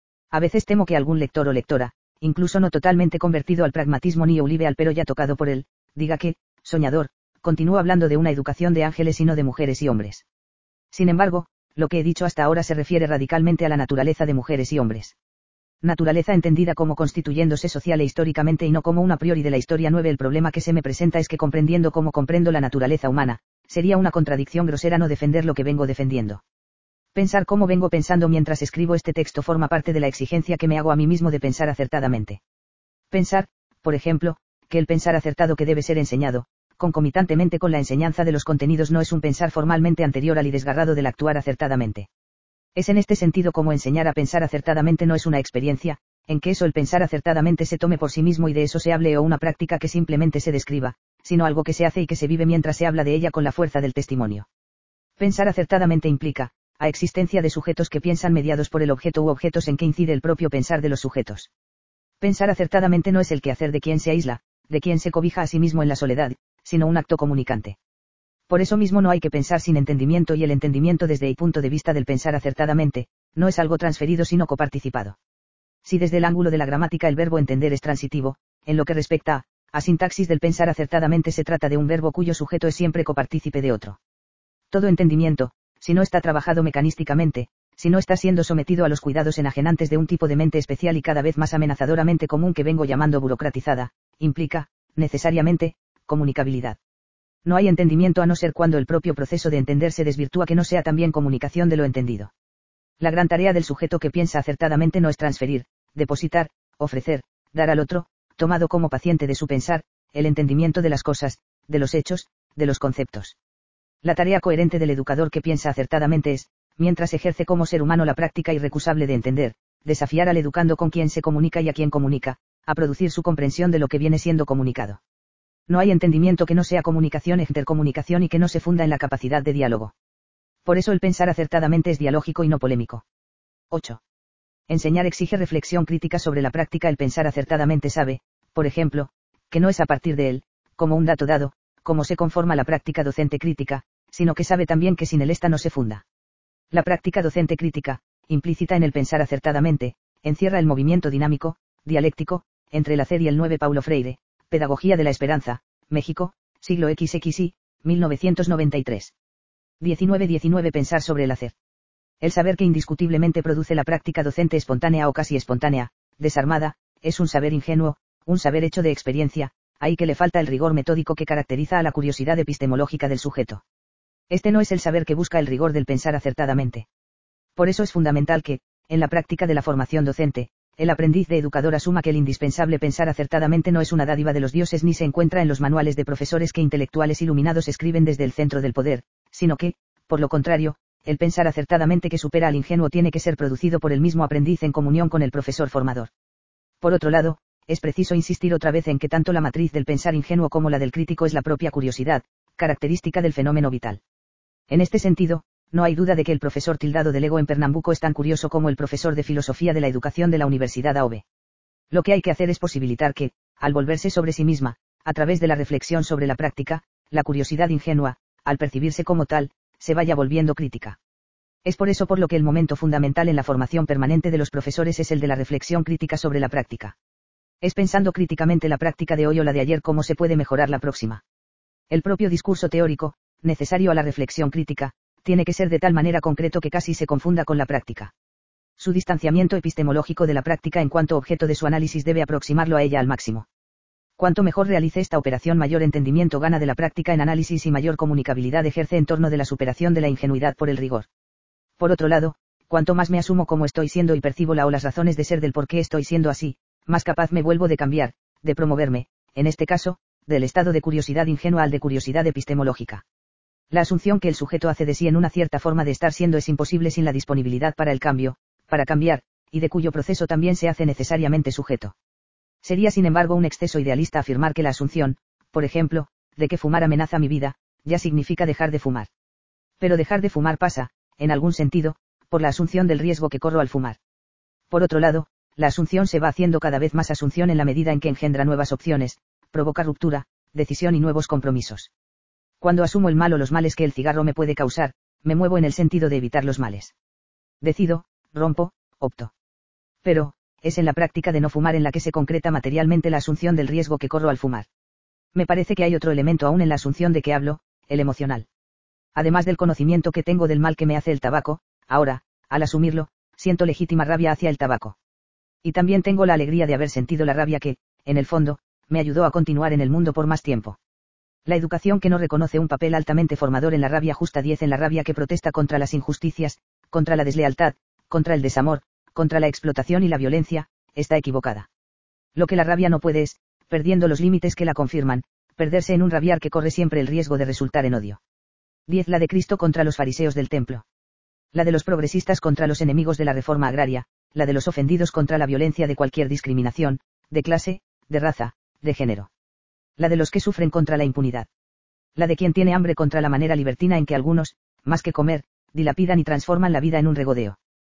A veces temo que algún lector o lectora, incluso no totalmente convertido al pragmatismo neoliberal pero ya tocado por él, diga que, soñador, continúa hablando de una educación de ángeles y no de mujeres y hombres. Sin embargo, lo que he dicho hasta ahora se refiere radicalmente a la naturaleza de mujeres y hombres. Naturaleza entendida como constituyéndose social e históricamente y no como un a priori de la historia 9. El problema que se me presenta es que comprendiendo como comprendo la naturaleza humana, sería una contradicción grosera no defender lo que vengo defendiendo. Pensar como vengo pensando mientras escribo este texto forma parte de la exigencia que me hago a mí mismo de pensar acertadamente. Pensar, por ejemplo, que el pensar acertado que debe ser enseñado, concomitantemente con la enseñanza de los contenidos no es un pensar formalmente anterior al y desgarrado del actuar acertadamente. Es en este sentido como enseñar a pensar acertadamente no es una experiencia, en que eso el pensar acertadamente se tome por sí mismo y de eso se hable o una práctica que simplemente se describa, sino algo que se hace y que se vive mientras se habla de ella con la fuerza del testimonio. Pensar acertadamente implica, a existencia de sujetos que piensan mediados por el objeto u objetos en que incide el propio pensar de los sujetos. Pensar acertadamente no es el quehacer de quien se aísla, de quien se cobija a sí mismo en la soledad, sino un acto comunicante. Por eso mismo no hay que pensar sin entendimiento y el entendimiento desde el punto de vista del pensar acertadamente, no es algo transferido sino coparticipado. Si desde el ángulo de la gramática el verbo entender es transitivo, en lo que respecta a sintaxis del pensar acertadamente se trata de un verbo cuyo sujeto es siempre copartícipe de otro. Todo entendimiento, si no está trabajado mecanísticamente, si no está siendo sometido a los cuidados enajenantes de un tipo de mente especial y cada vez más amenazadoramente común que vengo llamando burocratizada, implica, necesariamente, comunicabilidad. No hay entendimiento a no ser cuando el propio proceso de entender se desvirtúa que no sea también comunicación de lo entendido. La gran tarea del sujeto que piensa acertadamente no es transferir, depositar, ofrecer, dar al otro, tomado como paciente de su pensar, el entendimiento de las cosas, de los hechos, de los conceptos. La tarea coherente del educador que piensa acertadamente es, mientras ejerce como ser humano la práctica irrecusable de entender, desafiar al educando con quien se comunica y a quien comunica, a producir su comprensión de lo que viene siendo comunicado. No hay entendimiento que no sea comunicación e intercomunicación y que no se funda en la capacidad de diálogo. Por eso el pensar acertadamente es dialógico y no polémico. 8. Enseñar exige reflexión crítica sobre la práctica. El pensar acertadamente sabe, por ejemplo, que no es a partir de él, como un dato dado, cómo se conforma la práctica docente crítica, sino que sabe también que sin él esta no se funda. La práctica docente crítica, implícita en el pensar acertadamente, encierra el movimiento dinámico, dialéctico, entre el hacer y el 9. Paulo Freire, Pedagogía de la Esperanza, México, siglo XXI, 1993. 19 Pensar sobre el hacer. El saber que indiscutiblemente produce la práctica docente espontánea o casi espontánea, desarmada, es un saber ingenuo, un saber hecho de experiencia, ahí que le falta el rigor metódico que caracteriza a la curiosidad epistemológica del sujeto. Este no es el saber que busca el rigor del pensar acertadamente. Por eso es fundamental que, en la práctica de la formación docente, el aprendiz de educador asuma que el indispensable pensar acertadamente no es una dádiva de los dioses ni se encuentra en los manuales de profesores que intelectuales iluminados escriben desde el centro del poder, sino que, por lo contrario, el pensar acertadamente que supera al ingenuo tiene que ser producido por el mismo aprendiz en comunión con el profesor formador. Por otro lado, es preciso insistir otra vez en que tanto la matriz del pensar ingenuo como la del crítico es la propia curiosidad, característica del fenómeno vital. En este sentido, no hay duda de que el profesor tildado del ego en Pernambuco es tan curioso como el profesor de filosofía de la educación de la Universidad AOB. Lo que hay que hacer es posibilitar que, al volverse sobre sí misma, a través de la reflexión sobre la práctica, la curiosidad ingenua, al percibirse como tal, se vaya volviendo crítica. Es por eso por lo que el momento fundamental en la formación permanente de los profesores es el de la reflexión crítica sobre la práctica. Es pensando críticamente la práctica de hoy o la de ayer cómo se puede mejorar la próxima. El propio discurso teórico, necesario a la reflexión crítica, tiene que ser de tal manera concreto que casi se confunda con la práctica. Su distanciamiento epistemológico de la práctica en cuanto objeto de su análisis debe aproximarlo a ella al máximo. Cuanto mejor realice esta operación, mayor entendimiento gana de la práctica en análisis y mayor comunicabilidad ejerce en torno de la superación de la ingenuidad por el rigor. Por otro lado, cuanto más me asumo como estoy siendo y percibo la o las razones de ser del por qué estoy siendo así, más capaz me vuelvo de cambiar, de promoverme, en este caso, del estado de curiosidad ingenua al de curiosidad epistemológica. La asunción que el sujeto hace de sí en una cierta forma de estar siendo es imposible sin la disponibilidad para el cambio, para cambiar, y de cuyo proceso también se hace necesariamente sujeto. Sería sin embargo un exceso idealista afirmar que la asunción, por ejemplo, de que fumar amenaza mi vida, ya significa dejar de fumar. Pero dejar de fumar pasa, en algún sentido, por la asunción del riesgo que corro al fumar. Por otro lado, la asunción se va haciendo cada vez más asunción en la medida en que engendra nuevas opciones, provoca ruptura, decisión y nuevos compromisos. Cuando asumo el mal o los males que el cigarro me puede causar, me muevo en el sentido de evitar los males. Decido, rompo, opto. Pero, es en la práctica de no fumar en la que se concreta materialmente la asunción del riesgo que corro al fumar. Me parece que hay otro elemento aún en la asunción de que hablo, el emocional. Además del conocimiento que tengo del mal que me hace el tabaco, ahora, al asumirlo, siento legítima rabia hacia el tabaco. Y también tengo la alegría de haber sentido la rabia que, en el fondo, me ayudó a continuar en el mundo por más tiempo. La educación que no reconoce un papel altamente formador en la rabia justa 10 en la rabia que protesta contra las injusticias, contra la deslealtad, contra el desamor, contra la explotación y la violencia, está equivocada. Lo que la rabia no puede es, perdiendo los límites que la confirman, perderse en un rabiar que corre siempre el riesgo de resultar en odio. 10 La de Cristo contra los fariseos del templo. La de los progresistas contra los enemigos de la reforma agraria, la de los ofendidos contra la violencia de cualquier discriminación, de clase, de raza, de género. La de los que sufren contra la impunidad. La de quien tiene hambre contra la manera libertina en que algunos, más que comer, dilapidan y transforman la vida en un regodeo.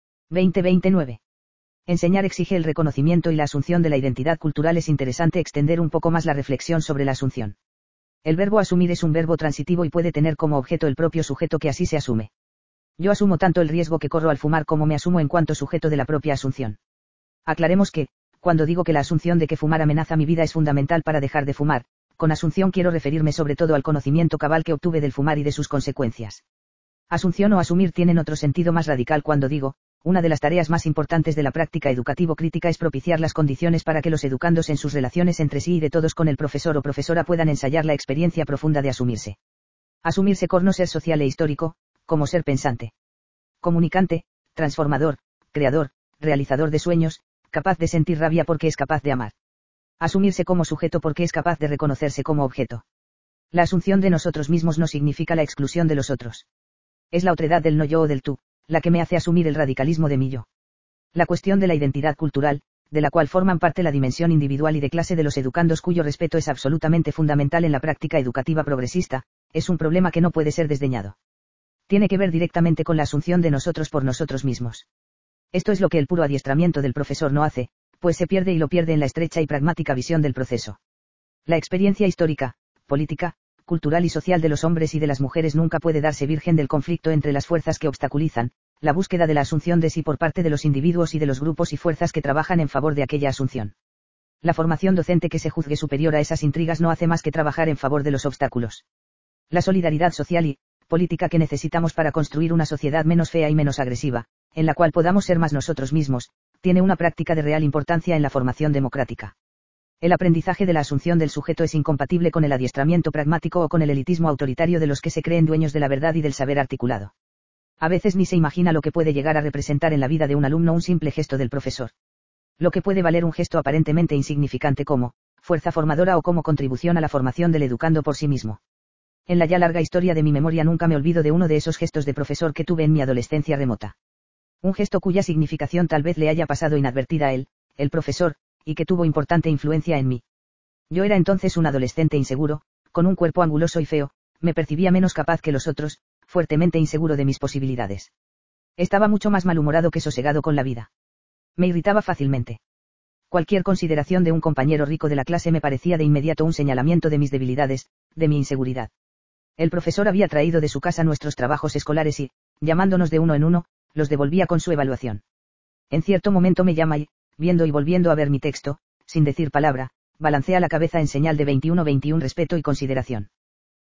2029. Enseñar exige el reconocimiento y la asunción de la identidad cultural. Es interesante extender un poco más la reflexión sobre la asunción. El verbo asumir es un verbo transitivo y puede tener como objeto el propio sujeto que así se asume. Yo asumo tanto el riesgo que corro al fumar como me asumo en cuanto sujeto de la propia asunción. Aclaremos que, cuando digo que la asunción de que fumar amenaza mi vida es fundamental para dejar de fumar, con asunción quiero referirme sobre todo al conocimiento cabal que obtuve del fumar y de sus consecuencias. Asunción o asumir tienen otro sentido más radical cuando digo, una de las tareas más importantes de la práctica educativo-crítica es propiciar las condiciones para que los educandos en sus relaciones entre sí y de todos con el profesor o profesora puedan ensayar la experiencia profunda de asumirse. Asumirse por no ser social e histórico, como ser pensante, comunicante, transformador, creador, realizador de sueños, capaz de sentir rabia porque es capaz de amar. Asumirse como sujeto porque es capaz de reconocerse como objeto. La asunción de nosotros mismos no significa la exclusión de los otros. Es la otredad del no yo o del tú, la que me hace asumir el radicalismo de mi yo. La cuestión de la identidad cultural, de la cual forman parte la dimensión individual y de clase de los educandos cuyo respeto es absolutamente fundamental en la práctica educativa progresista, es un problema que no puede ser desdeñado. Tiene que ver directamente con la asunción de nosotros por nosotros mismos. Esto es lo que el puro adiestramiento del profesor no hace, pues se pierde y lo pierde en la estrecha y pragmática visión del proceso. La experiencia histórica, política, cultural y social de los hombres y de las mujeres nunca puede darse virgen del conflicto entre las fuerzas que obstaculizan, la búsqueda de la asunción de sí por parte de los individuos y de los grupos y fuerzas que trabajan en favor de aquella asunción. La formación docente que se juzgue superior a esas intrigas no hace más que trabajar en favor de los obstáculos. La solidaridad social y política que necesitamos para construir una sociedad menos fea y menos agresiva, en la cual podamos ser más nosotros mismos, tiene una práctica de real importancia en la formación democrática. El aprendizaje de la asunción del sujeto es incompatible con el adiestramiento pragmático o con el elitismo autoritario de los que se creen dueños de la verdad y del saber articulado. A veces ni se imagina lo que puede llegar a representar en la vida de un alumno un simple gesto del profesor. Lo que puede valer un gesto aparentemente insignificante como fuerza formadora o como contribución a la formación del educando por sí mismo. En la ya larga historia de mi memoria nunca me olvido de uno de esos gestos de profesor que tuve en mi adolescencia remota. Un gesto cuya significación tal vez le haya pasado inadvertida a él, el profesor, y que tuvo importante influencia en mí. Yo era entonces un adolescente inseguro, con un cuerpo anguloso y feo, me percibía menos capaz que los otros, fuertemente inseguro de mis posibilidades. Estaba mucho más malhumorado que sosegado con la vida. Me irritaba fácilmente. Cualquier consideración de un compañero rico de la clase me parecía de inmediato un señalamiento de mis debilidades, de mi inseguridad. El profesor había traído de su casa nuestros trabajos escolares y, llamándonos de uno en uno, los devolvía con su evaluación. En cierto momento me llama y, viendo y volviendo a ver mi texto, sin decir palabra, balancea la cabeza en señal de 21-21 respeto y consideración.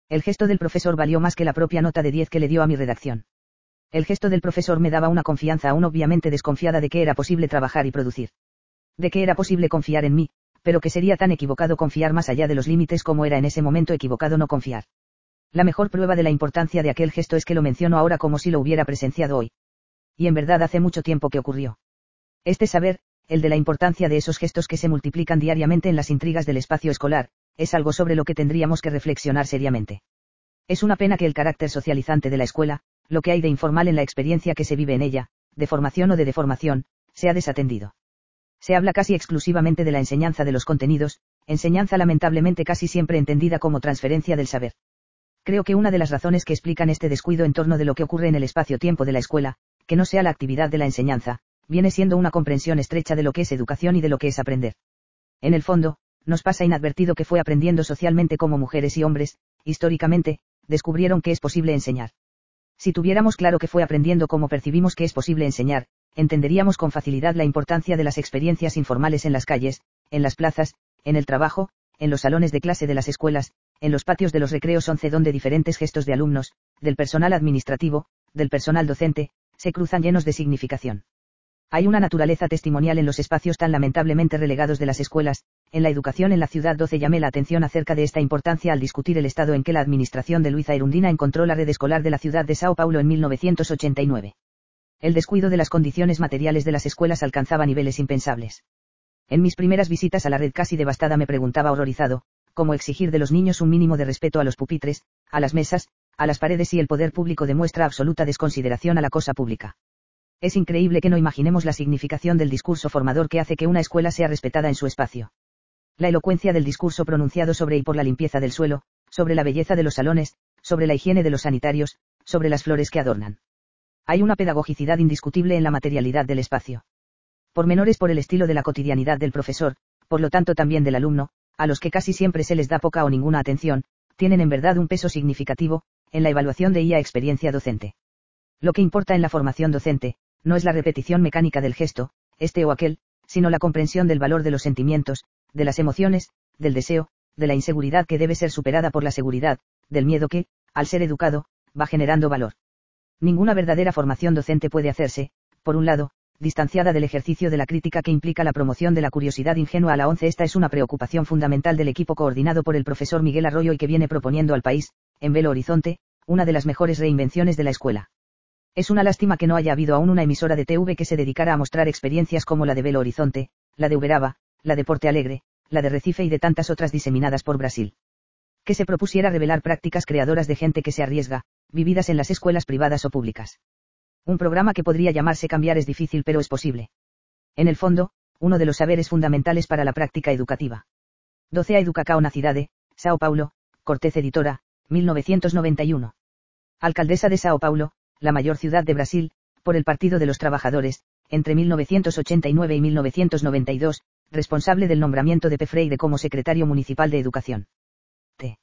El gesto del profesor valió más que la propia nota de 10 que le dio a mi redacción. El gesto del profesor me daba una confianza aún obviamente desconfiada de que era posible trabajar y producir. De que era posible confiar en mí, pero que sería tan equivocado confiar más allá de los límites como era en ese momento equivocado no confiar. La mejor prueba de la importancia de aquel gesto es que lo menciono ahora como si lo hubiera presenciado hoy. Y en verdad hace mucho tiempo que ocurrió. Este saber, el de la importancia de esos gestos que se multiplican diariamente en las intrigas del espacio escolar, es algo sobre lo que tendríamos que reflexionar seriamente. Es una pena que el carácter socializante de la escuela, lo que hay de informal en la experiencia que se vive en ella, de formación o de deformación, sea desatendido. Se habla casi exclusivamente de la enseñanza de los contenidos, enseñanza lamentablemente casi siempre entendida como transferencia del saber. Creo que una de las razones que explican este descuido en torno de lo que ocurre en el espacio-tiempo de la escuela, que no sea la actividad de la enseñanza, viene siendo una comprensión estrecha de lo que es educación y de lo que es aprender. En el fondo, nos pasa inadvertido que fue aprendiendo socialmente como mujeres y hombres, históricamente, descubrieron que es posible enseñar. Si tuviéramos claro que fue aprendiendo cómo percibimos que es posible enseñar, entenderíamos con facilidad la importancia de las experiencias informales en las calles, en las plazas, en el trabajo, en los salones de clase de las escuelas, en los patios de los recreos 11 donde diferentes gestos de alumnos, del personal administrativo, del personal docente, se cruzan llenos de significación. Hay una naturaleza testimonial en los espacios tan lamentablemente relegados de las escuelas. En la educación en la ciudad 12 llamé la atención acerca de esta importancia al discutir el estado en que la administración de Luiza Erundina encontró la red escolar de la ciudad de Sao Paulo en 1989. El descuido de las condiciones materiales de las escuelas alcanzaba niveles impensables. En mis primeras visitas a la red casi devastada me preguntaba horrorizado, cómo exigir de los niños un mínimo de respeto a los pupitres, a las mesas, a las paredes y el poder público demuestra absoluta desconsideración a la cosa pública. Es increíble que no imaginemos la significación del discurso formador que hace que una escuela sea respetada en su espacio. La elocuencia del discurso pronunciado sobre y por la limpieza del suelo, sobre la belleza de los salones, sobre la higiene de los sanitarios, sobre las flores que adornan. Hay una pedagogicidad indiscutible en la materialidad del espacio. Pormenores por el estilo de la cotidianidad del profesor, por lo tanto también del alumno, a los que casi siempre se les da poca o ninguna atención, tienen en verdad un peso significativo, en la evaluación de IA experiencia docente. Lo que importa en la formación docente, no es la repetición mecánica del gesto, este o aquel, sino la comprensión del valor de los sentimientos, de las emociones, del deseo, de la inseguridad que debe ser superada por la seguridad, del miedo que, al ser educado, va generando valor. Ninguna verdadera formación docente puede hacerse, por un lado, distanciada del ejercicio de la crítica que implica la promoción de la curiosidad ingenua a la 11. Esta es una preocupación fundamental del equipo coordinado por el profesor Miguel Arroyo y que viene proponiendo al país, en Belo Horizonte, una de las mejores reinvenciones de la escuela. Es una lástima que no haya habido aún una emisora de TV que se dedicara a mostrar experiencias como la de Belo Horizonte, la de Uberaba, la de Porto Alegre, la de Recife y de tantas otras diseminadas por Brasil. Que se propusiera revelar prácticas creadoras de gente que se arriesga, vividas en las escuelas privadas o públicas. Un programa que podría llamarse Cambiar es difícil pero es posible. En el fondo, uno de los saberes fundamentales para la práctica educativa. 12 a Educacao na cidade, Sao Paulo, Cortez Editora, 1991. Alcaldesa de Sao Paulo, la mayor ciudad de Brasil, por el Partido de los Trabajadores, entre 1989 y 1992, responsable del nombramiento de P. Freire como secretario municipal de Educación. T.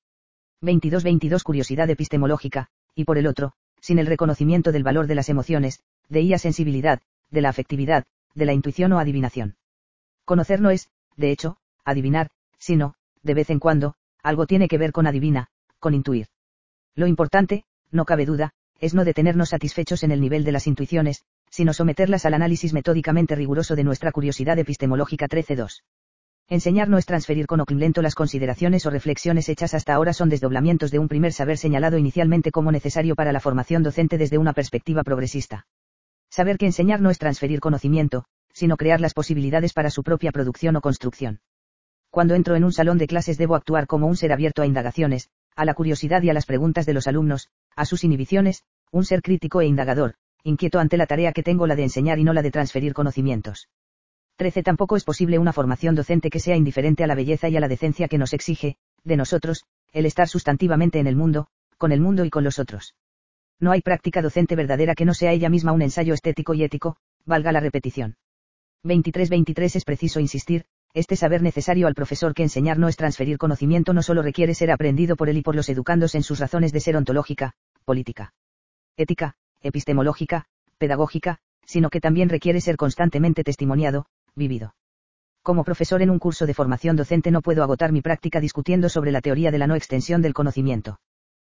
22 Curiosidad epistemológica, y por el otro, sin el reconocimiento del valor de las emociones, de IA sensibilidad, de la afectividad, de la intuición o adivinación. Conocer no es, de hecho, adivinar, sino, de vez en cuando, algo tiene que ver con adivina, con intuir. Lo importante, no cabe duda, es no detenernos satisfechos en el nivel de las intuiciones, sino someterlas al análisis metódicamente riguroso de nuestra curiosidad epistemológica 13.2. Enseñar no es transferir con lento. Las consideraciones o reflexiones hechas hasta ahora son desdoblamientos de un primer saber señalado inicialmente como necesario para la formación docente desde una perspectiva progresista. Saber que enseñar no es transferir conocimiento, sino crear las posibilidades para su propia producción o construcción. Cuando entro en un salón de clases debo actuar como un ser abierto a indagaciones, a la curiosidad y a las preguntas de los alumnos, a sus inhibiciones, un ser crítico e indagador, inquieto ante la tarea que tengo, la de enseñar y no la de transferir conocimientos. 13. Tampoco es posible una formación docente que sea indiferente a la belleza y a la decencia que nos exige, de nosotros, el estar sustantivamente en el mundo, con el mundo y con los otros. No hay práctica docente verdadera que no sea ella misma un ensayo estético y ético, valga la repetición. 23 Es preciso insistir, este saber necesario al profesor que enseñar no es transferir conocimiento no solo requiere ser aprendido por él y por los educandos en sus razones de ser ontológica, política, ética, epistemológica, pedagógica, sino que también requiere ser constantemente testimoniado, vivido. Como profesor en un curso de formación docente no puedo agotar mi práctica discutiendo sobre la teoría de la no extensión del conocimiento.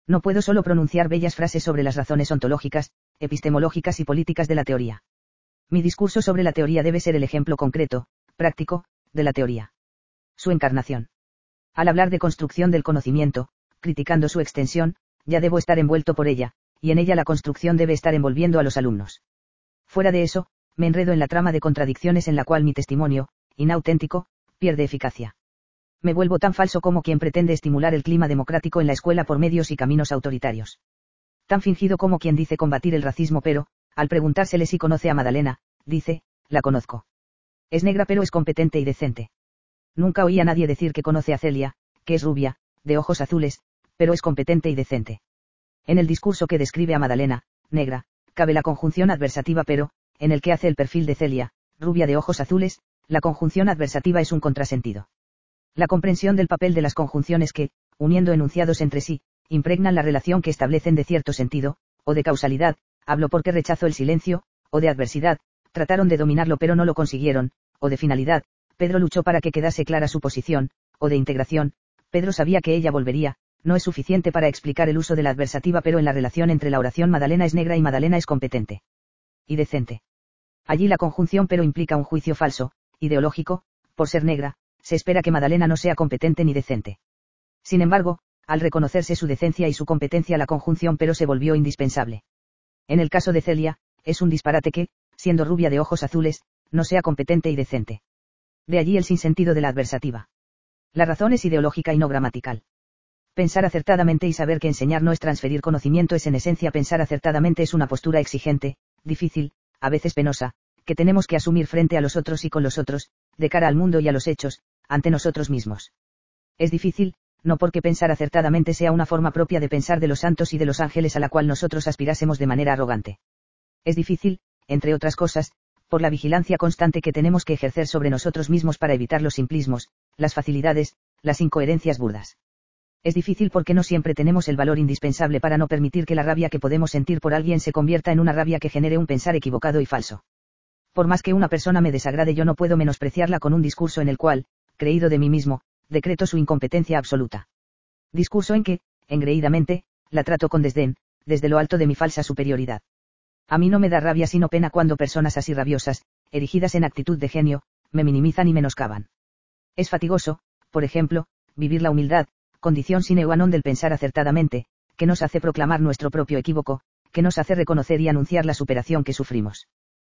No puedo solo pronunciar bellas frases sobre las razones ontológicas, epistemológicas y políticas de la teoría. Mi discurso sobre la teoría debe ser el ejemplo concreto, práctico, de la teoría. Su encarnación. Al hablar de construcción del conocimiento, criticando su extensión, ya debo estar envuelto por ella, y en ella la construcción debe estar envolviendo a los alumnos. Fuera de eso, me enredo en la trama de contradicciones en la cual mi testimonio, inauténtico, pierde eficacia. Me vuelvo tan falso como quien pretende estimular el clima democrático en la escuela por medios y caminos autoritarios. Tan fingido como quien dice combatir el racismo pero, al preguntársele si conoce a Madalena, dice, la conozco. Es negra pero es competente y decente. Nunca oí a nadie decir que conoce a Celia, que es rubia, de ojos azules, pero es competente y decente. En el discurso que describe a Madalena, negra, cabe la conjunción adversativa pero, en el que hace el perfil de Celia, rubia de ojos azules, la conjunción adversativa es un contrasentido. La comprensión del papel de las conjunciones que, uniendo enunciados entre sí, impregnan la relación que establecen de cierto sentido, o de causalidad, hablo porque rechazo el silencio, o de adversidad, trataron de dominarlo pero no lo consiguieron, o de finalidad, Pedro luchó para que quedase clara su posición, o de integración, Pedro sabía que ella volvería, no es suficiente para explicar el uso de la adversativa pero en la relación entre la oración Madalena es negra y Madalena es competente. Y decente. Allí la conjunción pero implica un juicio falso, ideológico, por ser negra, se espera que Madalena no sea competente ni decente. Sin embargo, al reconocerse su decencia y su competencia la conjunción pero se volvió indispensable. En el caso de Celia, es un disparate que, siendo rubia de ojos azules, no sea competente y decente. De allí el sinsentido de la adversativa. La razón es ideológica y no gramatical. Pensar acertadamente y saber que enseñar no es transferir conocimiento es en esencia pensar acertadamente es una postura exigente, difícil, a veces penosa, que tenemos que asumir frente a los otros y con los otros, de cara al mundo y a los hechos, ante nosotros mismos. Es difícil, no porque pensar acertadamente sea una forma propia de pensar de los santos y de los ángeles a la cual nosotros aspirásemos de manera arrogante. Es difícil, entre otras cosas, por la vigilancia constante que tenemos que ejercer sobre nosotros mismos para evitar los simplismos, las facilidades, las incoherencias burdas. Es difícil porque no siempre tenemos el valor indispensable para no permitir que la rabia que podemos sentir por alguien se convierta en una rabia que genere un pensar equivocado y falso. Por más que una persona me desagrade yo no puedo menospreciarla con un discurso en el cual, creído de mí mismo, decreto su incompetencia absoluta. Discurso en que, engreídamente, la trato con desdén, desde lo alto de mi falsa superioridad. A mí no me da rabia sino pena cuando personas así rabiosas, erigidas en actitud de genio, me minimizan y menoscaban. Es fatigoso, por ejemplo, vivir la humildad, condición sine qua non del pensar acertadamente, que nos hace proclamar nuestro propio equívoco, que nos hace reconocer y anunciar la superación que sufrimos.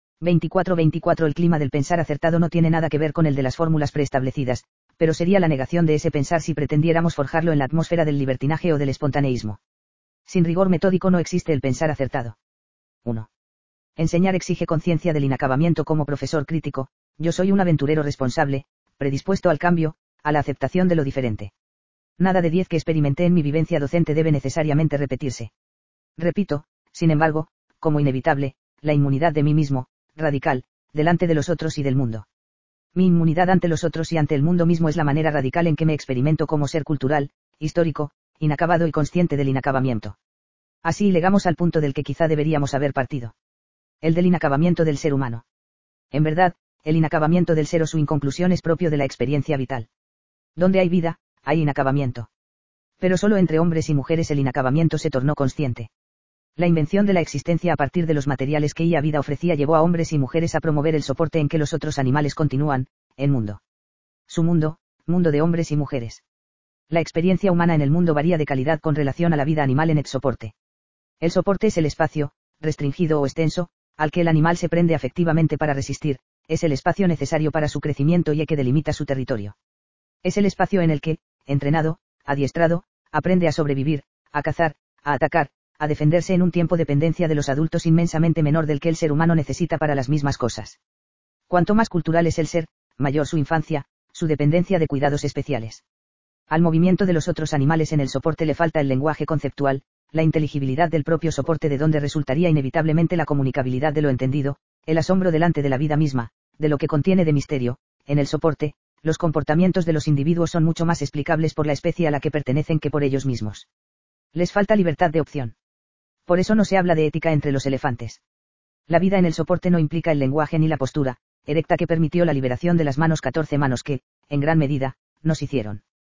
24-24 El clima del pensar acertado no tiene nada que ver con el de las fórmulas preestablecidas, pero sería la negación de ese pensar si pretendiéramos forjarlo en la atmósfera del libertinaje o del espontaneísmo. Sin rigor metódico no existe el pensar acertado. 1. Enseñar exige conciencia del inacabamiento como profesor crítico, yo soy un aventurero responsable, predispuesto al cambio, a la aceptación de lo diferente. Nada de 10 que experimenté en mi vivencia docente debe necesariamente repetirse. Repito, sin embargo, como inevitable, la inmunidad de mí mismo, radical, delante de los otros y del mundo. Mi inmunidad ante los otros y ante el mundo mismo es la manera radical en que me experimento como ser cultural, histórico, inacabado y consciente del inacabamiento. Así llegamos al punto del que quizá deberíamos haber partido. El del inacabamiento del ser humano. En verdad, el inacabamiento del ser o su inconclusión es propio de la experiencia vital. Donde hay vida, hay inacabamiento. Pero solo entre hombres y mujeres el inacabamiento se tornó consciente. La invención de la existencia a partir de los materiales que ella vida ofrecía llevó a hombres y mujeres a promover el soporte en que los otros animales continúan, en mundo. Su mundo, mundo de hombres y mujeres. La experiencia humana en el mundo varía de calidad con relación a la vida animal en el soporte. El soporte es el espacio, restringido o extenso, al que el animal se prende afectivamente para resistir, es el espacio necesario para su crecimiento y que delimita su territorio. Es el espacio en el que, entrenado, adiestrado, aprende a sobrevivir, a cazar, a atacar, a defenderse en un tiempo dependencia de los adultos inmensamente menor del que el ser humano necesita para las mismas cosas. Cuanto más cultural es el ser, mayor su infancia, su dependencia de cuidados especiales. Al movimiento de los otros animales en el soporte le falta el lenguaje conceptual, la inteligibilidad del propio soporte de donde resultaría inevitablemente la comunicabilidad de lo entendido, el asombro delante de la vida misma, de lo que contiene de misterio, en el soporte, los comportamientos de los individuos son mucho más explicables por la especie a la que pertenecen que por ellos mismos. Les falta libertad de opción. Por eso no se habla de ética entre los elefantes. La vida en el soporte no implica el lenguaje ni la postura, erecta que permitió la liberación de las manos 14 manos que, en gran medida, nos hicieron.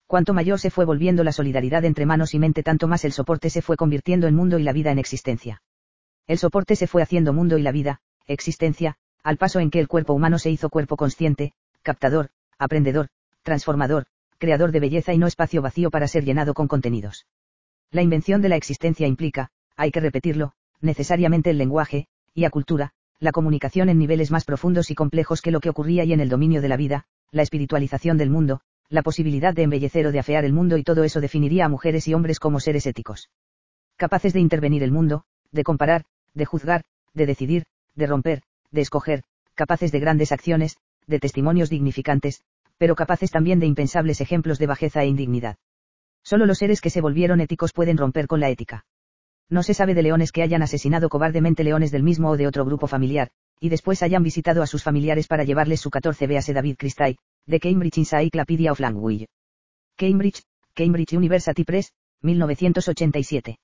Cuanto mayor se fue volviendo la solidaridad entre manos y mente, tanto más el soporte se fue convirtiendo en mundo y la vida en existencia. El soporte se fue haciendo mundo y la vida, existencia, al paso en que el cuerpo humano se hizo cuerpo consciente, captador, aprendedor, transformador, creador de belleza y no espacio vacío para ser llenado con contenidos. La invención de la existencia implica, hay que repetirlo, necesariamente el lenguaje, y a cultura, la comunicación en niveles más profundos y complejos que lo que ocurría y en el dominio de la vida, la espiritualización del mundo, la posibilidad de embellecer o de afear el mundo, y todo eso definiría a mujeres y hombres como seres éticos. Capaces de intervenir el mundo, de comparar, de juzgar, de decidir, de romper, de escoger, capaces de grandes acciones, de testimonios dignificantes, pero capaces también de impensables ejemplos de bajeza e indignidad. Solo los seres que se volvieron éticos pueden romper con la ética. No se sabe de leones que hayan asesinado cobardemente leones del mismo o de otro grupo familiar, y después hayan visitado a sus familiares para llevarles su 14. Véase David Christie, de Cambridge Encyclopedia of Language. Cambridge University Press, 1987.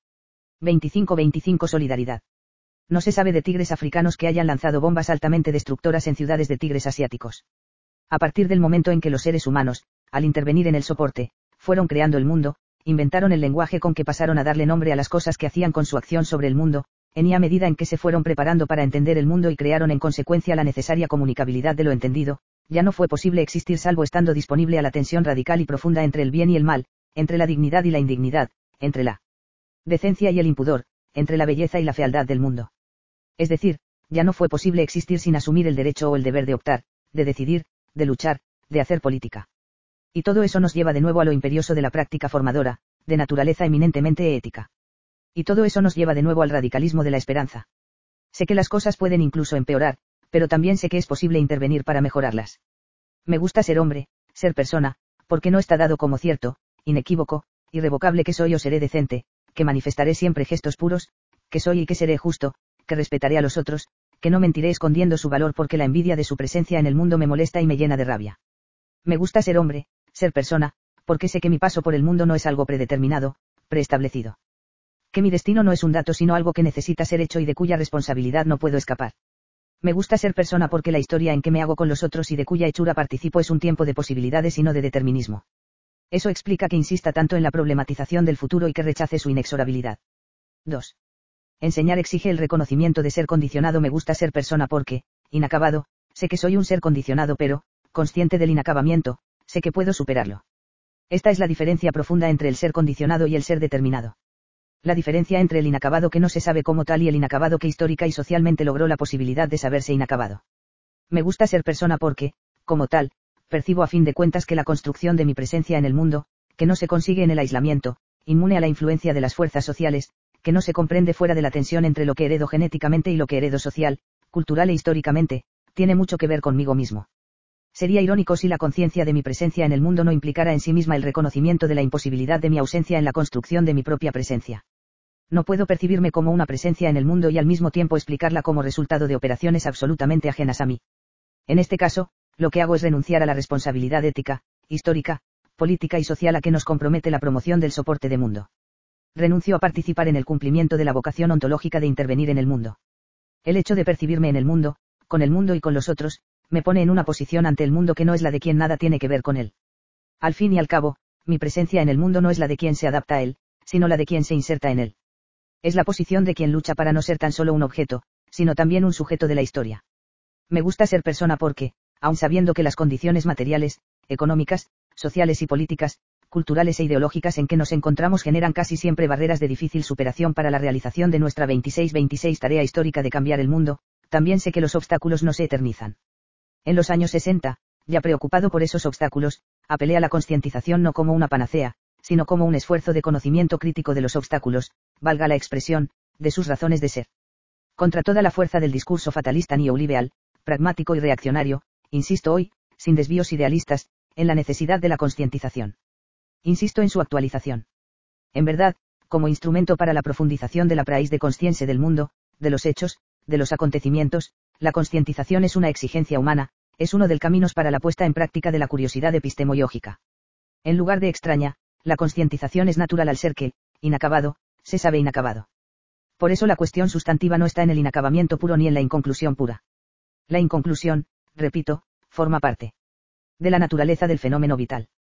25 Solidaridad. No se sabe de tigres africanos que hayan lanzado bombas altamente destructoras en ciudades de tigres asiáticos. A partir del momento en que los seres humanos, al intervenir en el soporte, fueron creando el mundo, inventaron el lenguaje con que pasaron a darle nombre a las cosas que hacían con su acción sobre el mundo, en y a medida en que se fueron preparando para entender el mundo y crearon en consecuencia la necesaria comunicabilidad de lo entendido, ya no fue posible existir salvo estando disponible a la tensión radical y profunda entre el bien y el mal, entre la dignidad y la indignidad, entre la decencia y el impudor, entre la belleza y la fealdad del mundo. Es decir, ya no fue posible existir sin asumir el derecho o el deber de optar, de decidir, de luchar, de hacer política. Y todo eso nos lleva de nuevo a lo imperioso de la práctica formadora, de naturaleza eminentemente ética. Y todo eso nos lleva de nuevo al radicalismo de la esperanza. Sé que las cosas pueden incluso empeorar, pero también sé que es posible intervenir para mejorarlas. Me gusta ser hombre, ser persona, porque no está dado como cierto, inequívoco, irrevocable que soy o seré decente, que manifestaré siempre gestos puros, que soy y que seré justo, que respetaré a los otros, que no mentiré escondiendo su valor porque la envidia de su presencia en el mundo me molesta y me llena de rabia. Me gusta ser hombre, ser persona, porque sé que mi paso por el mundo no es algo predeterminado, preestablecido. Que mi destino no es un dato sino algo que necesita ser hecho y de cuya responsabilidad no puedo escapar. Me gusta ser persona porque la historia en que me hago con los otros y de cuya hechura participo es un tiempo de posibilidades y no de determinismo. Eso explica que insista tanto en la problematización del futuro y que rechace su inexorabilidad. 2. Enseñar exige el reconocimiento de ser condicionado. Me gusta ser persona porque, inacabado, sé que soy un ser condicionado pero, consciente del inacabamiento, sé que puedo superarlo. Esta es la diferencia profunda entre el ser condicionado y el ser determinado. La diferencia entre el inacabado que no se sabe como tal y el inacabado que histórica y socialmente logró la posibilidad de saberse inacabado. Me gusta ser persona porque, como tal, percibo a fin de cuentas que la construcción de mi presencia en el mundo, que no se consigue en el aislamiento, inmune a la influencia de las fuerzas sociales, que no se comprende fuera de la tensión entre lo que heredo genéticamente y lo que heredo social, cultural e históricamente, tiene mucho que ver conmigo mismo. Sería irónico si la conciencia de mi presencia en el mundo no implicara en sí misma el reconocimiento de la imposibilidad de mi ausencia en la construcción de mi propia presencia. No puedo percibirme como una presencia en el mundo y al mismo tiempo explicarla como resultado de operaciones absolutamente ajenas a mí. En este caso, lo que hago es renunciar a la responsabilidad ética, histórica, política y social a que nos compromete la promoción del soporte de mundo. Renuncio a participar en el cumplimiento de la vocación ontológica de intervenir en el mundo. El hecho de percibirme en el mundo, con el mundo y con los otros, me pone en una posición ante el mundo que no es la de quien nada tiene que ver con él. Al fin y al cabo, mi presencia en el mundo no es la de quien se adapta a él, sino la de quien se inserta en él. Es la posición de quien lucha para no ser tan solo un objeto, sino también un sujeto de la historia. Me gusta ser persona porque, aun sabiendo que las condiciones materiales, económicas, sociales y políticas, culturales e ideológicas en que nos encontramos generan casi siempre barreras de difícil superación para la realización de nuestra 26 tarea histórica de cambiar el mundo, también sé que los obstáculos no se eternizan. En los años 60, ya preocupado por esos obstáculos, apelé a la concientización no como una panacea, sino como un esfuerzo de conocimiento crítico de los obstáculos, valga la expresión, de sus razones de ser. Contra toda la fuerza del discurso fatalista neoliberal, pragmático y reaccionario, insisto hoy, sin desvíos idealistas, en la necesidad de la concientización. Insisto en su actualización. En verdad, como instrumento para la profundización de la prise de conscience del mundo, de los hechos, de los acontecimientos, la concientización es una exigencia humana, es uno de los caminos para la puesta en práctica de la curiosidad epistemológica. En lugar de extraña, la concientización es natural al ser que, inacabado, se sabe inacabado. Por eso la cuestión sustantiva no está en el inacabamiento puro ni en la inconclusión pura. La inconclusión, repito, forma parte de la naturaleza del fenómeno vital.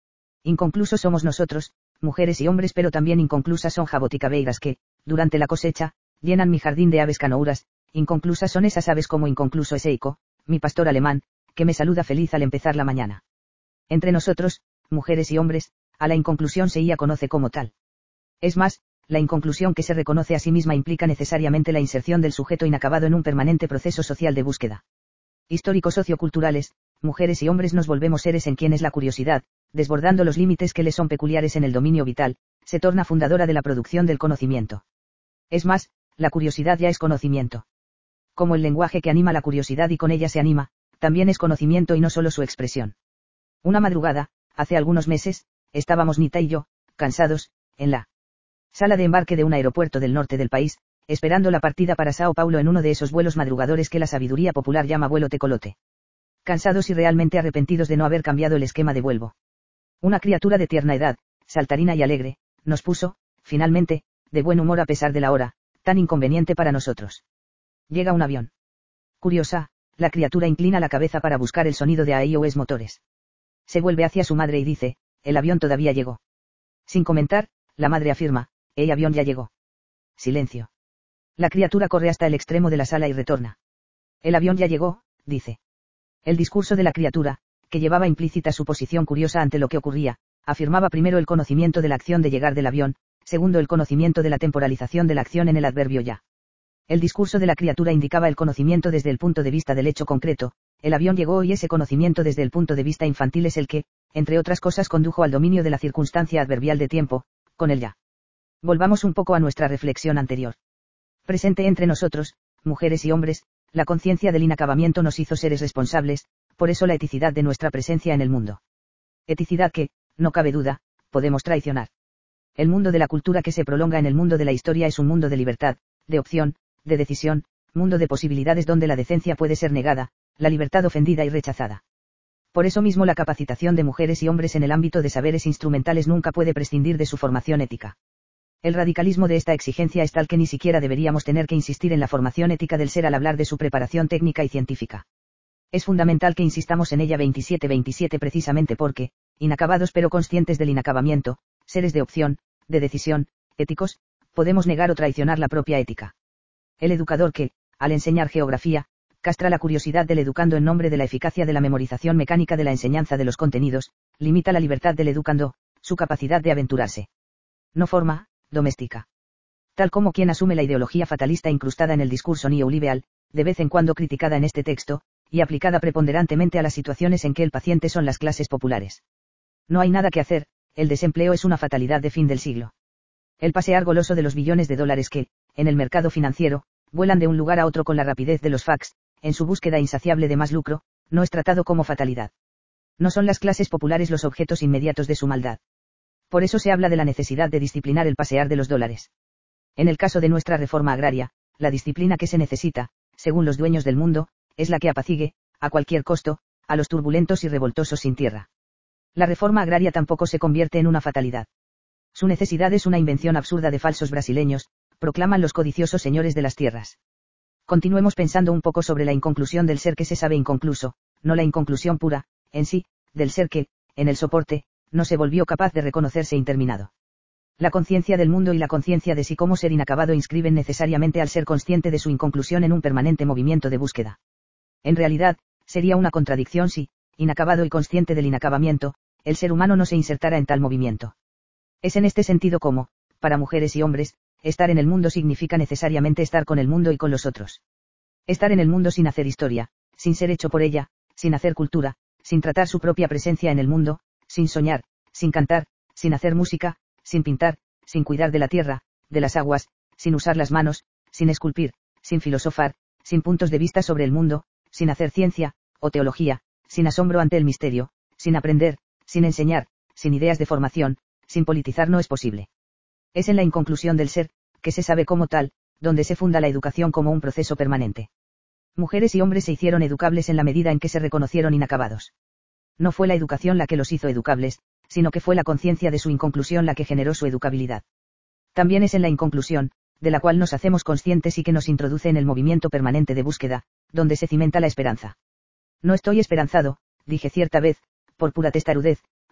Inconclusos somos nosotros, mujeres y hombres, pero también inconclusas son jaboticabeiras que, durante la cosecha, llenan mi jardín de aves canouras. Inconclusas son esas aves como inconcluso es Eiko, mi pastor alemán, que me saluda feliz al empezar la mañana. Entre nosotros, mujeres y hombres, a la inconclusión se ya conoce como tal. Es más, la inconclusión que se reconoce a sí misma implica necesariamente la inserción del sujeto inacabado en un permanente proceso social de búsqueda. Históricos socioculturales, mujeres y hombres nos volvemos seres en quienes la curiosidad, desbordando los límites que le son peculiares en el dominio vital, se torna fundadora de la producción del conocimiento. Es más, la curiosidad ya es conocimiento. Como el lenguaje que anima la curiosidad y con ella se anima, también es conocimiento y no solo su expresión. Una madrugada, hace algunos meses, estábamos Nita y yo, cansados, en la sala de embarque de un aeropuerto del norte del país, esperando la partida para Sao Paulo en uno de esos vuelos madrugadores que la sabiduría popular llama vuelo tecolote. Cansados y realmente arrepentidos de no haber cambiado el esquema de vuelo. Una criatura de tierna edad, saltarina y alegre, nos puso, finalmente, de buen humor a pesar de la hora, tan inconveniente para nosotros. Llega un avión. Curiosa, la criatura inclina la cabeza para buscar el sonido de AIOS motores. Se vuelve hacia su madre y dice, el avión todavía llegó. Sin comentar, la madre afirma, el avión ya llegó. Silencio. La criatura corre hasta el extremo de la sala y retorna. El avión ya llegó, dice. El discurso de la criatura, que llevaba implícita su posición curiosa ante lo que ocurría, afirmaba primero el conocimiento de la acción de llegar del avión, segundo el conocimiento de la temporalización de la acción en el adverbio ya. El discurso de la criatura indicaba el conocimiento desde el punto de vista del hecho concreto, el avión llegó y ese conocimiento desde el punto de vista infantil es el que, entre otras cosas, condujo al dominio de la circunstancia adverbial de tiempo, con el ya. Volvamos un poco a nuestra reflexión anterior. Presente entre nosotros, mujeres y hombres, la conciencia del inacabamiento nos hizo seres responsables, por eso la eticidad de nuestra presencia en el mundo. Eticidad que, no cabe duda, podemos traicionar. El mundo de la cultura que se prolonga en el mundo de la historia es un mundo de libertad, de opción, de decisión, mundo de posibilidades donde la decencia puede ser negada, la libertad ofendida y rechazada. Por eso mismo la capacitación de mujeres y hombres en el ámbito de saberes instrumentales nunca puede prescindir de su formación ética. El radicalismo de esta exigencia es tal que ni siquiera deberíamos tener que insistir en la formación ética del ser al hablar de su preparación técnica y científica. Es fundamental que insistamos en ella 27-27 precisamente porque, inacabados pero conscientes del inacabamiento, seres de opción, de decisión, éticos, podemos negar o traicionar la propia ética. El educador que, al enseñar geografía, castra la curiosidad del educando en nombre de la eficacia de la memorización mecánica de la enseñanza de los contenidos, limita la libertad del educando, su capacidad de aventurarse. No forma, doméstica. Tal como quien asume la ideología fatalista incrustada en el discurso neoliberal, de vez en cuando criticada en este texto, y aplicada preponderantemente a las situaciones en que el paciente son las clases populares. No hay nada que hacer, el desempleo es una fatalidad de fin del siglo. El pasear goloso de los billones de dólares que, en el mercado financiero, vuelan de un lugar a otro con la rapidez de los fax, en su búsqueda insaciable de más lucro, no es tratado como fatalidad. No son las clases populares los objetos inmediatos de su maldad. Por eso se habla de la necesidad de disciplinar el pasear de los dólares. En el caso de nuestra reforma agraria, la disciplina que se necesita, según los dueños del mundo, es la que apacigue, a cualquier costo, a los turbulentos y revoltosos sin tierra. La reforma agraria tampoco se convierte en una fatalidad. Su necesidad es una invención absurda de falsos brasileños, proclaman los codiciosos señores de las tierras. Continuemos pensando un poco sobre la inconclusión del ser que se sabe inconcluso, no la inconclusión pura, en sí, del ser que, en el soporte, no se volvió capaz de reconocerse interminado. La conciencia del mundo y la conciencia de sí como ser inacabado inscriben necesariamente al ser consciente de su inconclusión en un permanente movimiento de búsqueda. En realidad, sería una contradicción si, inacabado y consciente del inacabamiento, el ser humano no se insertara en tal movimiento. Es en este sentido como, para mujeres y hombres, estar en el mundo significa necesariamente estar con el mundo y con los otros. Estar en el mundo sin hacer historia, sin ser hecho por ella, sin hacer cultura, sin tratar su propia presencia en el mundo, sin soñar, sin cantar, sin hacer música, sin pintar, sin cuidar de la tierra, de las aguas, sin usar las manos, sin esculpir, sin filosofar, sin puntos de vista sobre el mundo, sin hacer ciencia, o teología, sin asombro ante el misterio, sin aprender, sin enseñar, sin ideas de formación, sin politizar no es posible. Es en la inconclusión del ser, que se sabe como tal, donde se funda la educación como un proceso permanente. Mujeres y hombres se hicieron educables en la medida en que se reconocieron inacabados. No fue la educación la que los hizo educables, sino que fue la conciencia de su inconclusión la que generó su educabilidad. También es en la inconclusión, de la cual nos hacemos conscientes y que nos introduce en el movimiento permanente de búsqueda, donde se cimenta la esperanza. No estoy esperanzado, dije cierta vez, por pura testarudez,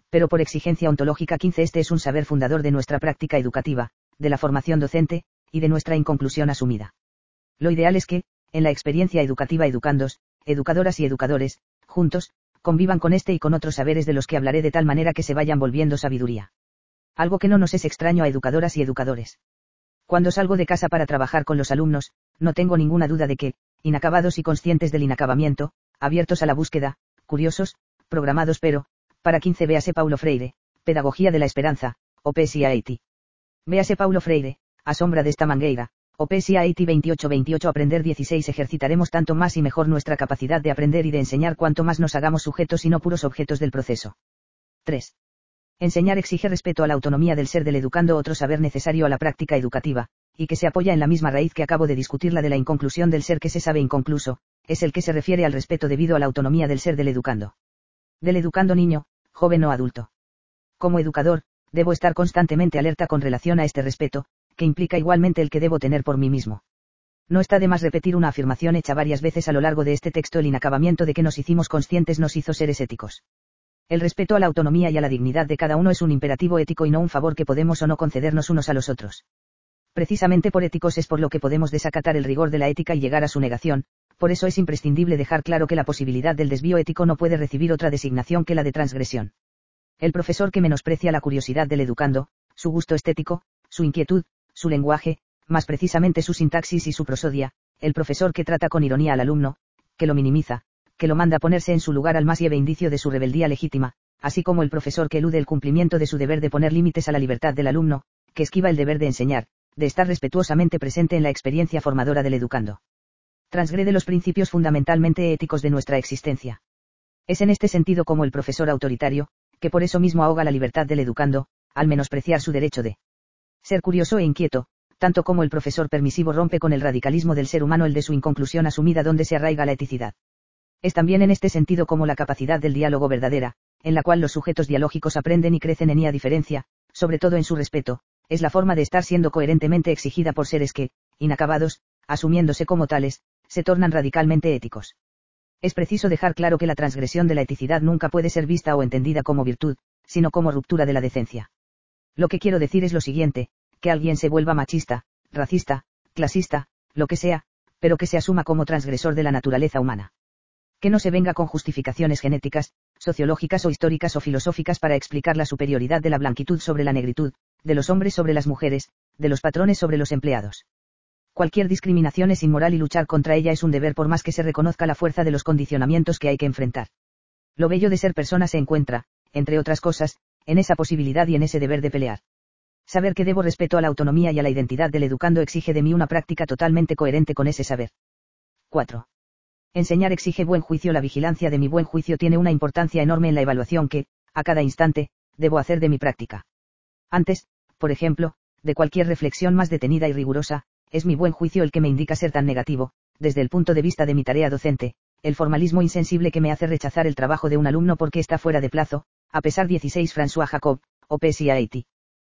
Pero por exigencia ontológica 15 este es un saber fundador de nuestra práctica educativa, de la formación docente, y de nuestra inconclusión asumida. Lo ideal es que, en la experiencia educativa educandos, educadoras y educadores, juntos, convivan con este y con otros saberes de los que hablaré de tal manera que se vayan volviendo sabiduría. Algo que no nos es extraño a educadoras y educadores. Cuando salgo de casa para trabajar con los alumnos, no tengo ninguna duda de que, inacabados y conscientes del inacabamiento, abiertos a la búsqueda, curiosos, programados pero, para 15 véase Paulo Freire, Pedagogía de la Esperanza, o PSIAT. Véase Paulo Freire, A sombra de esta mangueira, o PSIAT 28-28 Aprender 16 Ejercitaremos tanto más y mejor nuestra capacidad de aprender y de enseñar cuanto más nos hagamos sujetos y no puros objetos del proceso. 3. Enseñar exige respeto a la autonomía del ser del educando, otro saber necesario a la práctica educativa, y que se apoya en la misma raíz que acabo de discutir, la de la inconclusión del ser que se sabe inconcluso, es el que se refiere al respeto debido a la autonomía del ser del educando. Del educando niño, joven o adulto. Como educador, debo estar constantemente alerta con relación a este respeto, que implica igualmente el que debo tener por mí mismo. No está de más repetir una afirmación hecha varias veces a lo largo de este texto: el inacabamiento de que nos hicimos conscientes nos hizo seres éticos. El respeto a la autonomía y a la dignidad de cada uno es un imperativo ético y no un favor que podemos o no concedernos unos a los otros. Precisamente por éticos es por lo que podemos desacatar el rigor de la ética y llegar a su negación. Por eso es imprescindible dejar claro que la posibilidad del desvío ético no puede recibir otra designación que la de transgresión. El profesor que menosprecia la curiosidad del educando, su gusto estético, su inquietud, su lenguaje, más precisamente su sintaxis y su prosodia, el profesor que trata con ironía al alumno, que lo minimiza, que lo manda a ponerse en su lugar al más leve indicio de su rebeldía legítima, así como el profesor que elude el cumplimiento de su deber de poner límites a la libertad del alumno, que esquiva el deber de enseñar, de estar respetuosamente presente en la experiencia formadora del educando. Transgrede los principios fundamentalmente éticos de nuestra existencia. Es en este sentido como el profesor autoritario, que por eso mismo ahoga la libertad del educando, al menospreciar su derecho de ser curioso e inquieto, tanto como el profesor permisivo rompe con el radicalismo del ser humano, el de su inconclusión asumida donde se arraiga la eticidad. Es también en este sentido como la capacidad del diálogo verdadera, en la cual los sujetos dialógicos aprenden y crecen en ella diferencia, sobre todo en su respeto, es la forma de estar siendo coherentemente exigida por seres que, inacabados, asumiéndose como tales, se tornan radicalmente éticos. Es preciso dejar claro que la transgresión de la eticidad nunca puede ser vista o entendida como virtud, sino como ruptura de la decencia. Lo que quiero decir es lo siguiente: que alguien se vuelva machista, racista, clasista, lo que sea, pero que se asuma como transgresor de la naturaleza humana. Que no se venga con justificaciones genéticas, sociológicas o históricas o filosóficas para explicar la superioridad de la blanquitud sobre la negritud, de los hombres sobre las mujeres, de los patrones sobre los empleados. Cualquier discriminación es inmoral y luchar contra ella es un deber, por más que se reconozca la fuerza de los condicionamientos que hay que enfrentar. Lo bello de ser persona se encuentra, entre otras cosas, en esa posibilidad y en ese deber de pelear. Saber que debo respeto a la autonomía y a la identidad del educando exige de mí una práctica totalmente coherente con ese saber. 4. Enseñar exige buen juicio. La vigilancia de mi buen juicio tiene una importancia enorme en la evaluación que, a cada instante, debo hacer de mi práctica. Antes, por ejemplo, de cualquier reflexión más detenida y rigurosa, es mi buen juicio el que me indica ser tan negativo, desde el punto de vista de mi tarea docente, el formalismo insensible que me hace rechazar el trabajo de un alumno porque está fuera de plazo, a pesar 16 François Jacob, o PSIAT.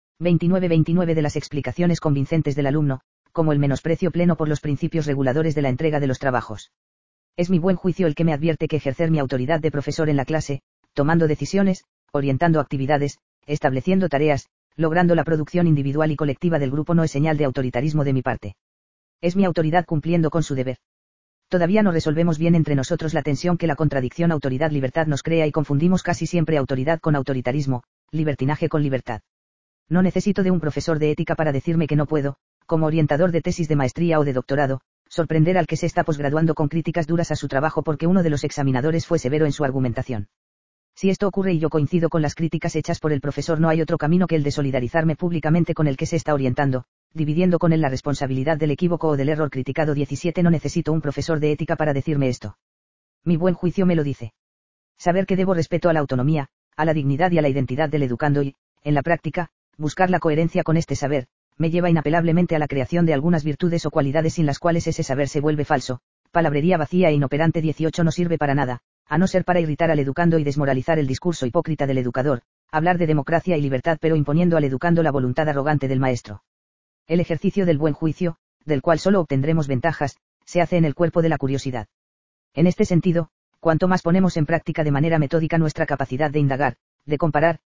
29-29 de las explicaciones convincentes del alumno, como el menosprecio pleno por los principios reguladores de la entrega de los trabajos. Es mi buen juicio el que me advierte que ejercer mi autoridad de profesor en la clase, tomando decisiones, orientando actividades, estableciendo tareas, logrando la producción individual y colectiva del grupo no es señal de autoritarismo de mi parte. Es mi autoridad cumpliendo con su deber. Todavía no resolvemos bien entre nosotros la tensión que la contradicción autoridad-libertad nos crea y confundimos casi siempre autoridad con autoritarismo, libertinaje con libertad. No necesito de un profesor de ética para decirme que no puedo, como orientador de tesis de maestría o de doctorado, sorprender al que se está posgraduando con críticas duras a su trabajo porque uno de los examinadores fue severo en su argumentación. Si esto ocurre y yo coincido con las críticas hechas por el profesor, no hay otro camino que el de solidarizarme públicamente con el que se está orientando, dividiendo con él la responsabilidad del equívoco o del error criticado. 17 No necesito un profesor de ética para decirme esto. Mi buen juicio me lo dice. Saber que debo respeto a la autonomía, a la dignidad y a la identidad del educando y, en la práctica, buscar la coherencia con este saber, me lleva inapelablemente a la creación de algunas virtudes o cualidades sin las cuales ese saber se vuelve falso, palabrería vacía e inoperante. 18 No sirve para nada, a no ser para irritar al educando y desmoralizar el discurso hipócrita del educador, hablar de democracia y libertad pero imponiendo al educando la voluntad arrogante del maestro. El ejercicio del buen juicio, del cual solo obtendremos ventajas, se hace en el cuerpo de la curiosidad. En este sentido, cuanto más ponemos en práctica de manera metódica nuestra capacidad de indagar, de comparar,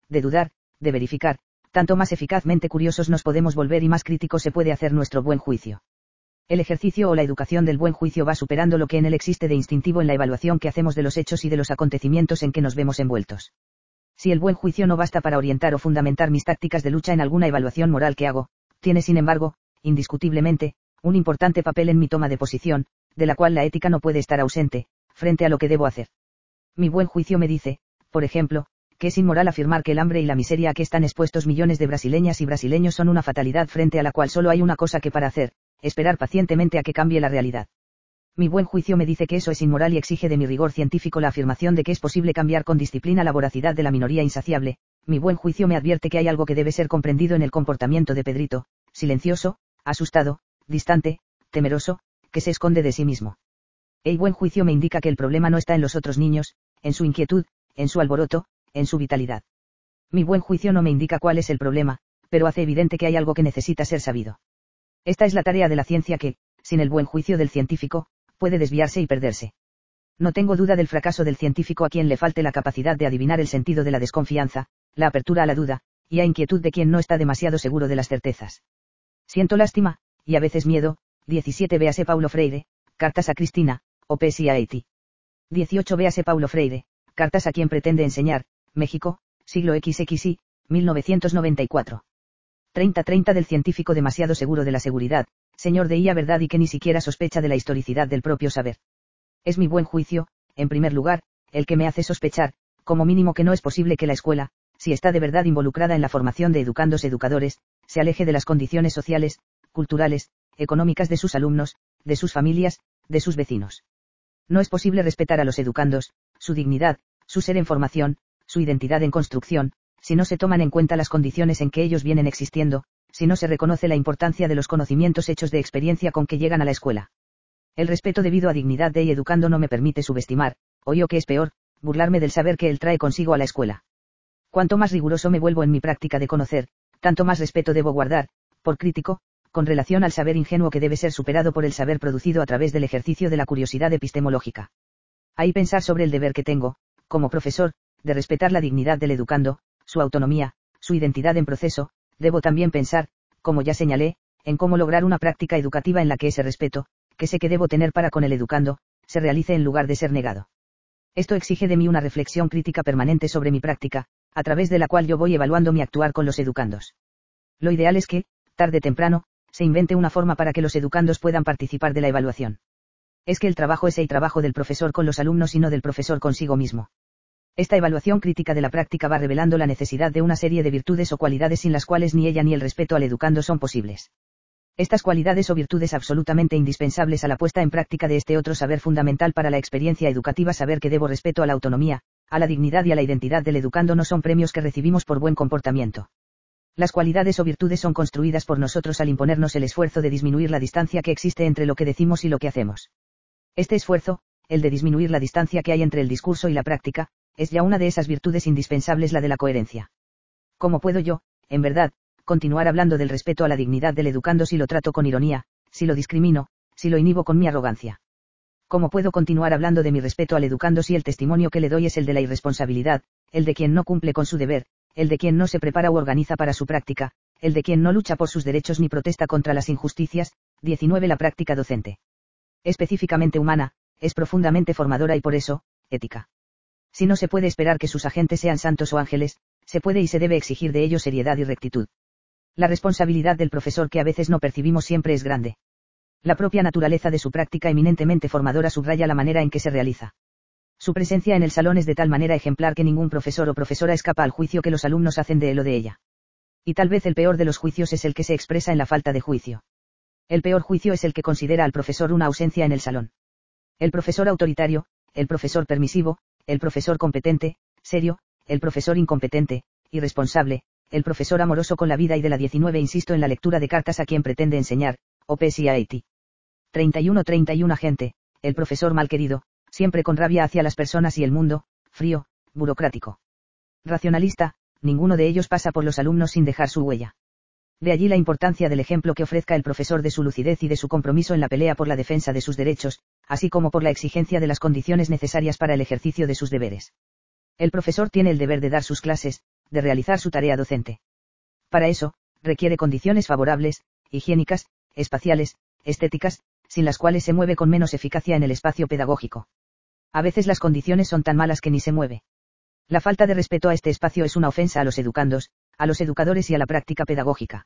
de dudar, de verificar, tanto más eficazmente curiosos nos podemos volver y más crítico se puede hacer nuestro buen juicio. El ejercicio o la educación del buen juicio va superando lo que en él existe de instintivo en la evaluación que hacemos de los hechos y de los acontecimientos en que nos vemos envueltos. Si el buen juicio no basta para orientar o fundamentar mis tácticas de lucha en alguna evaluación moral que hago, tiene sin embargo, indiscutiblemente, un importante papel en mi toma de posición, de la cual la ética no puede estar ausente, frente a lo que debo hacer. Mi buen juicio me dice, por ejemplo, que es inmoral afirmar que el hambre y la miseria a que están expuestos millones de brasileñas y brasileños son una fatalidad frente a la cual solo hay una cosa que para hacer, esperar pacientemente a que cambie la realidad. Mi buen juicio me dice que eso es inmoral y exige de mi rigor científico la afirmación de que es posible cambiar con disciplina la voracidad de la minoría insaciable. Mi buen juicio me advierte que hay algo que debe ser comprendido en el comportamiento de Pedrito, silencioso, asustado, distante, temeroso, que se esconde de sí mismo. El buen juicio me indica que el problema no está en los otros niños, en su inquietud, en su alboroto, en su vitalidad. Mi buen juicio no me indica cuál es el problema, pero hace evidente que hay algo que necesita ser sabido. Esta es la tarea de la ciencia que, sin el buen juicio del científico, puede desviarse y perderse. No tengo duda del fracaso del científico a quien le falte la capacidad de adivinar el sentido de la desconfianza, la apertura a la duda, y a inquietud de quien no está demasiado seguro de las certezas. Siento lástima, y a veces miedo. 17 Véase Paulo Freire, Cartas a Cristina, Opes y a Haití. 18 Véase Paulo Freire, Cartas a quien pretende enseñar, México, siglo XXI, 1994. 30 del científico demasiado seguro de la seguridad, señor de ella verdad y que ni siquiera sospecha de la historicidad del propio saber. Es mi buen juicio, en primer lugar, el que me hace sospechar, como mínimo que no es posible que la escuela, si está de verdad involucrada en la formación de educandos educadores, se aleje de las condiciones sociales, culturales, económicas de sus alumnos, de sus familias, de sus vecinos. No es posible respetar a los educandos, su dignidad, su ser en formación, su identidad en construcción, si no se toman en cuenta las condiciones en que ellos vienen existiendo, si no se reconoce la importancia de los conocimientos hechos de experiencia con que llegan a la escuela. El respeto debido a dignidad de y educando no me permite subestimar, o yo que es peor, burlarme del saber que él trae consigo a la escuela. Cuanto más riguroso me vuelvo en mi práctica de conocer, tanto más respeto debo guardar, por crítico, con relación al saber ingenuo que debe ser superado por el saber producido a través del ejercicio de la curiosidad epistemológica. Ahí pensar sobre el deber que tengo, como profesor, de respetar la dignidad del educando, su autonomía, su identidad en proceso, debo también pensar, como ya señalé, en cómo lograr una práctica educativa en la que ese respeto, que sé que debo tener para con el educando, se realice en lugar de ser negado. Esto exige de mí una reflexión crítica permanente sobre mi práctica, a través de la cual yo voy evaluando mi actuar con los educandos. Lo ideal es que, tarde o temprano, se invente una forma para que los educandos puedan participar de la evaluación. Es que el trabajo es el trabajo del profesor con los alumnos y no del profesor consigo mismo. Esta evaluación crítica de la práctica va revelando la necesidad de una serie de virtudes o cualidades sin las cuales ni ella ni el respeto al educando son posibles. Estas cualidades o virtudes absolutamente indispensables a la puesta en práctica de este otro saber fundamental para la experiencia educativa, saber que debo respeto a la autonomía, a la dignidad y a la identidad del educando, no son premios que recibimos por buen comportamiento. Las cualidades o virtudes son construidas por nosotros al imponernos el esfuerzo de disminuir la distancia que existe entre lo que decimos y lo que hacemos. Este esfuerzo, el de disminuir la distancia que hay entre el discurso y la práctica, es ya una de esas virtudes indispensables, la de la coherencia. ¿Cómo puedo yo, en verdad, continuar hablando del respeto a la dignidad del educando si lo trato con ironía, si lo discrimino, si lo inhibo con mi arrogancia? ¿Cómo puedo continuar hablando de mi respeto al educando si el testimonio que le doy es el de la irresponsabilidad, el de quien no cumple con su deber, el de quien no se prepara u organiza para su práctica, el de quien no lucha por sus derechos ni protesta contra las injusticias? 19 La práctica docente. Específicamente humana, es profundamente formadora y por eso, ética. Si no se puede esperar que sus agentes sean santos o ángeles, se puede y se debe exigir de ellos seriedad y rectitud. La responsabilidad del profesor que a veces no percibimos siempre es grande. La propia naturaleza de su práctica eminentemente formadora subraya la manera en que se realiza. Su presencia en el salón es de tal manera ejemplar que ningún profesor o profesora escapa al juicio que los alumnos hacen de él o de ella. Y tal vez el peor de los juicios es el que se expresa en la falta de juicio. El peor juicio es el que considera al profesor una ausencia en el salón. El profesor autoritario, el profesor permisivo, el profesor competente, serio, el profesor incompetente, irresponsable, el profesor amoroso con la vida y de la 19 Insisto en la lectura de Cartas a quien pretende enseñar, Opes y a Haití. 31 Agente, el profesor malquerido, siempre con rabia hacia las personas y el mundo, frío, burocrático. Racionalista, ninguno de ellos pasa por los alumnos sin dejar su huella. De allí la importancia del ejemplo que ofrezca el profesor, de su lucidez y de su compromiso en la pelea por la defensa de sus derechos, así como por la exigencia de las condiciones necesarias para el ejercicio de sus deberes. El profesor tiene el deber de dar sus clases, de realizar su tarea docente. Para eso, requiere condiciones favorables, higiénicas, espaciales, estéticas, sin las cuales se mueve con menos eficacia en el espacio pedagógico. A veces las condiciones son tan malas que ni se mueve. La falta de respeto a este espacio es una ofensa a los educandos, a los educadores y a la práctica pedagógica.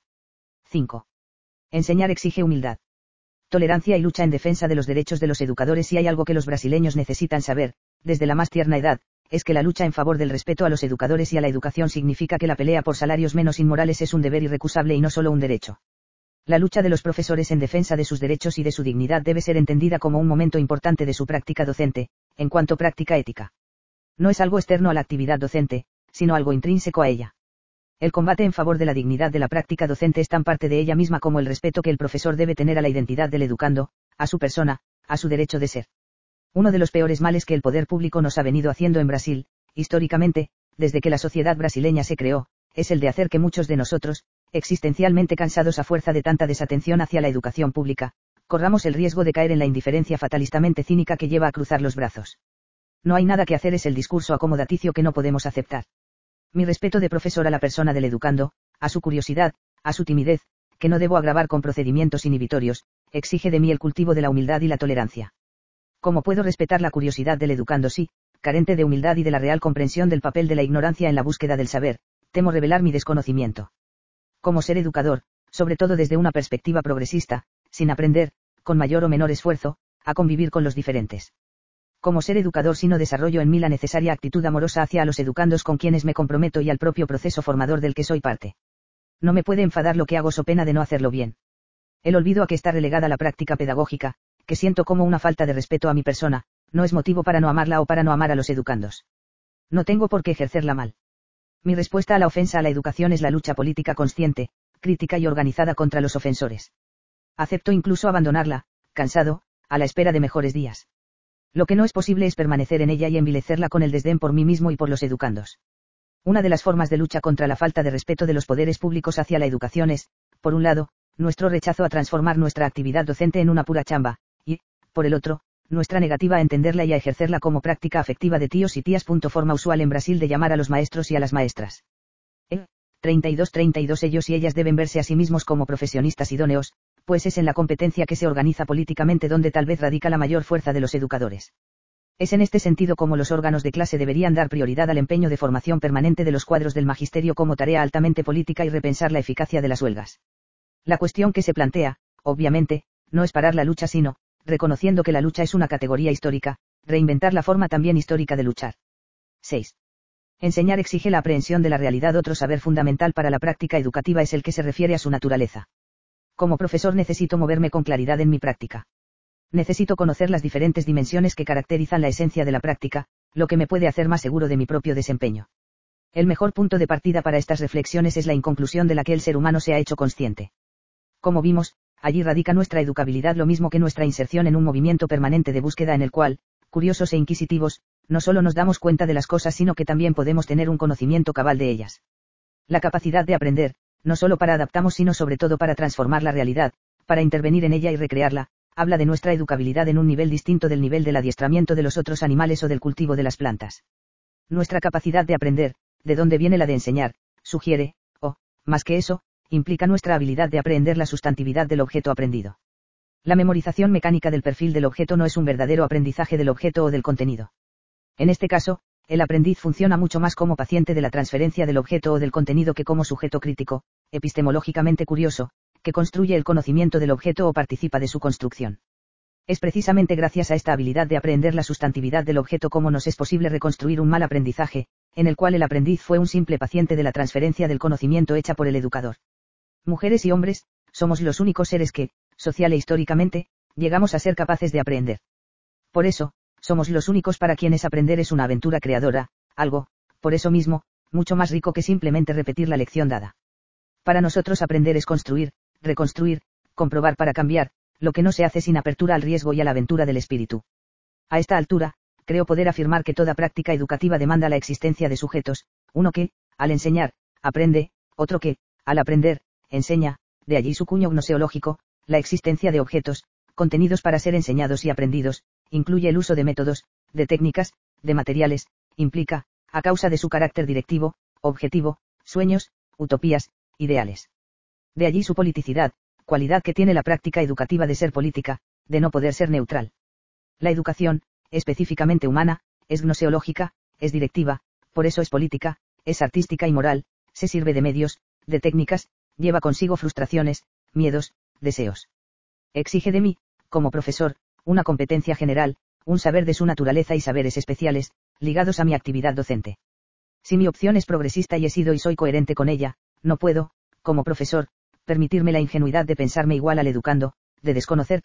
5. Enseñar exige humildad. Tolerancia y lucha en defensa de los derechos de los educadores. Si hay algo que los brasileños necesitan saber, desde la más tierna edad, es que la lucha en favor del respeto a los educadores y a la educación significa que la pelea por salarios menos inmorales es un deber irrecusable y no solo un derecho. La lucha de los profesores en defensa de sus derechos y de su dignidad debe ser entendida como un momento importante de su práctica docente, en cuanto práctica ética. No es algo externo a la actividad docente, sino algo intrínseco a ella. El combate en favor de la dignidad de la práctica docente es tan parte de ella misma como el respeto que el profesor debe tener a la identidad del educando, a su persona, a su derecho de ser. Uno de los peores males que el poder público nos ha venido haciendo en Brasil, históricamente, desde que la sociedad brasileña se creó, es el de hacer que muchos de nosotros, existencialmente cansados a fuerza de tanta desatención hacia la educación pública, corramos el riesgo de caer en la indiferencia fatalistamente cínica que lleva a cruzar los brazos. No hay nada que hacer es el discurso acomodaticio que no podemos aceptar. Mi respeto de profesor a la persona del educando, a su curiosidad, a su timidez, que no debo agravar con procedimientos inhibitorios, exige de mí el cultivo de la humildad y la tolerancia. ¿Cómo puedo respetar la curiosidad del educando si, carente de humildad y de la real comprensión del papel de la ignorancia en la búsqueda del saber, temo revelar mi desconocimiento? ¿Cómo ser educador, sobre todo desde una perspectiva progresista, sin aprender, con mayor o menor esfuerzo, a convivir con los diferentes? ¿Cómo ser educador si no desarrollo en mí la necesaria actitud amorosa hacia los educandos con quienes me comprometo y al propio proceso formador del que soy parte? No me puede enfadar lo que hago so pena de no hacerlo bien. El olvido a que está relegada la práctica pedagógica, que siento como una falta de respeto a mi persona, no es motivo para no amarla o para no amar a los educandos. No tengo por qué ejercerla mal. Mi respuesta a la ofensa a la educación es la lucha política consciente, crítica y organizada contra los ofensores. Acepto incluso abandonarla, cansado, a la espera de mejores días. Lo que no es posible es permanecer en ella y envilecerla con el desdén por mí mismo y por los educandos. Una de las formas de lucha contra la falta de respeto de los poderes públicos hacia la educación es, por un lado, nuestro rechazo a transformar nuestra actividad docente en una pura chamba, y, por el otro, nuestra negativa a entenderla y a ejercerla como práctica afectiva de tíos y tías. Forma usual en Brasil de llamar a los maestros y a las maestras. 32 ellos y ellas deben verse a sí mismos como profesionistas idóneos, pues es en la competencia que se organiza políticamente donde tal vez radica la mayor fuerza de los educadores. Es en este sentido como los órganos de clase deberían dar prioridad al empeño de formación permanente de los cuadros del magisterio como tarea altamente política y repensar la eficacia de las huelgas. La cuestión que se plantea, obviamente, no es parar la lucha sino, reconociendo que la lucha es una categoría histórica, reinventar la forma también histórica de luchar. 6. Enseñar exige la aprehensión de la realidad. Otro saber fundamental para la práctica educativa es el que se refiere a su naturaleza. Como profesor necesito moverme con claridad en mi práctica. Necesito conocer las diferentes dimensiones que caracterizan la esencia de la práctica, lo que me puede hacer más seguro de mi propio desempeño. El mejor punto de partida para estas reflexiones es la inconclusión de la que el ser humano se ha hecho consciente. Como vimos, allí radica nuestra educabilidad lo mismo que nuestra inserción en un movimiento permanente de búsqueda en el cual, curiosos e inquisitivos, no solo nos damos cuenta de las cosas sino que también podemos tener un conocimiento cabal de ellas. La capacidad de aprender, no solo para adaptarnos sino sobre todo para transformar la realidad, para intervenir en ella y recrearla, habla de nuestra educabilidad en un nivel distinto del nivel del adiestramiento de los otros animales o del cultivo de las plantas. Nuestra capacidad de aprender, de dónde viene la de enseñar, sugiere, o, más que eso, implica nuestra habilidad de aprehender la sustantividad del objeto aprendido. La memorización mecánica del perfil del objeto no es un verdadero aprendizaje del objeto o del contenido. En este caso, el aprendiz funciona mucho más como paciente de la transferencia del objeto o del contenido que como sujeto crítico, epistemológicamente curioso, que construye el conocimiento del objeto o participa de su construcción. Es precisamente gracias a esta habilidad de aprehender la sustantividad del objeto como nos es posible reconstruir un mal aprendizaje, en el cual el aprendiz fue un simple paciente de la transferencia del conocimiento hecha por el educador. Mujeres y hombres, somos los únicos seres que, social e históricamente, llegamos a ser capaces de aprender. Por eso, somos los únicos para quienes aprender es una aventura creadora, algo, por eso mismo, mucho más rico que simplemente repetir la lección dada. Para nosotros aprender es construir, reconstruir, comprobar para cambiar, lo que no se hace sin apertura al riesgo y a la aventura del espíritu. A esta altura, creo poder afirmar que toda práctica educativa demanda la existencia de sujetos, uno que, al enseñar, aprende, otro que, al aprender, enseña, de allí su cuño gnoseológico, la existencia de objetos, contenidos para ser enseñados y aprendidos, incluye el uso de métodos, de técnicas, de materiales, implica, a causa de su carácter directivo, objetivo, sueños, utopías, ideales. De allí su politicidad, cualidad que tiene la práctica educativa de ser política, de no poder ser neutral. La educación, específicamente humana, es gnoseológica, es directiva, por eso es política, es artística y moral, se sirve de medios, de técnicas, lleva consigo frustraciones, miedos, deseos. Exige de mí, como profesor, una competencia general, un saber de su naturaleza y saberes especiales, ligados a mi actividad docente. Si mi opción es progresista y he sido y soy coherente con ella, no puedo, como profesor, permitirme la ingenuidad de pensarme igual al educando, de desconocer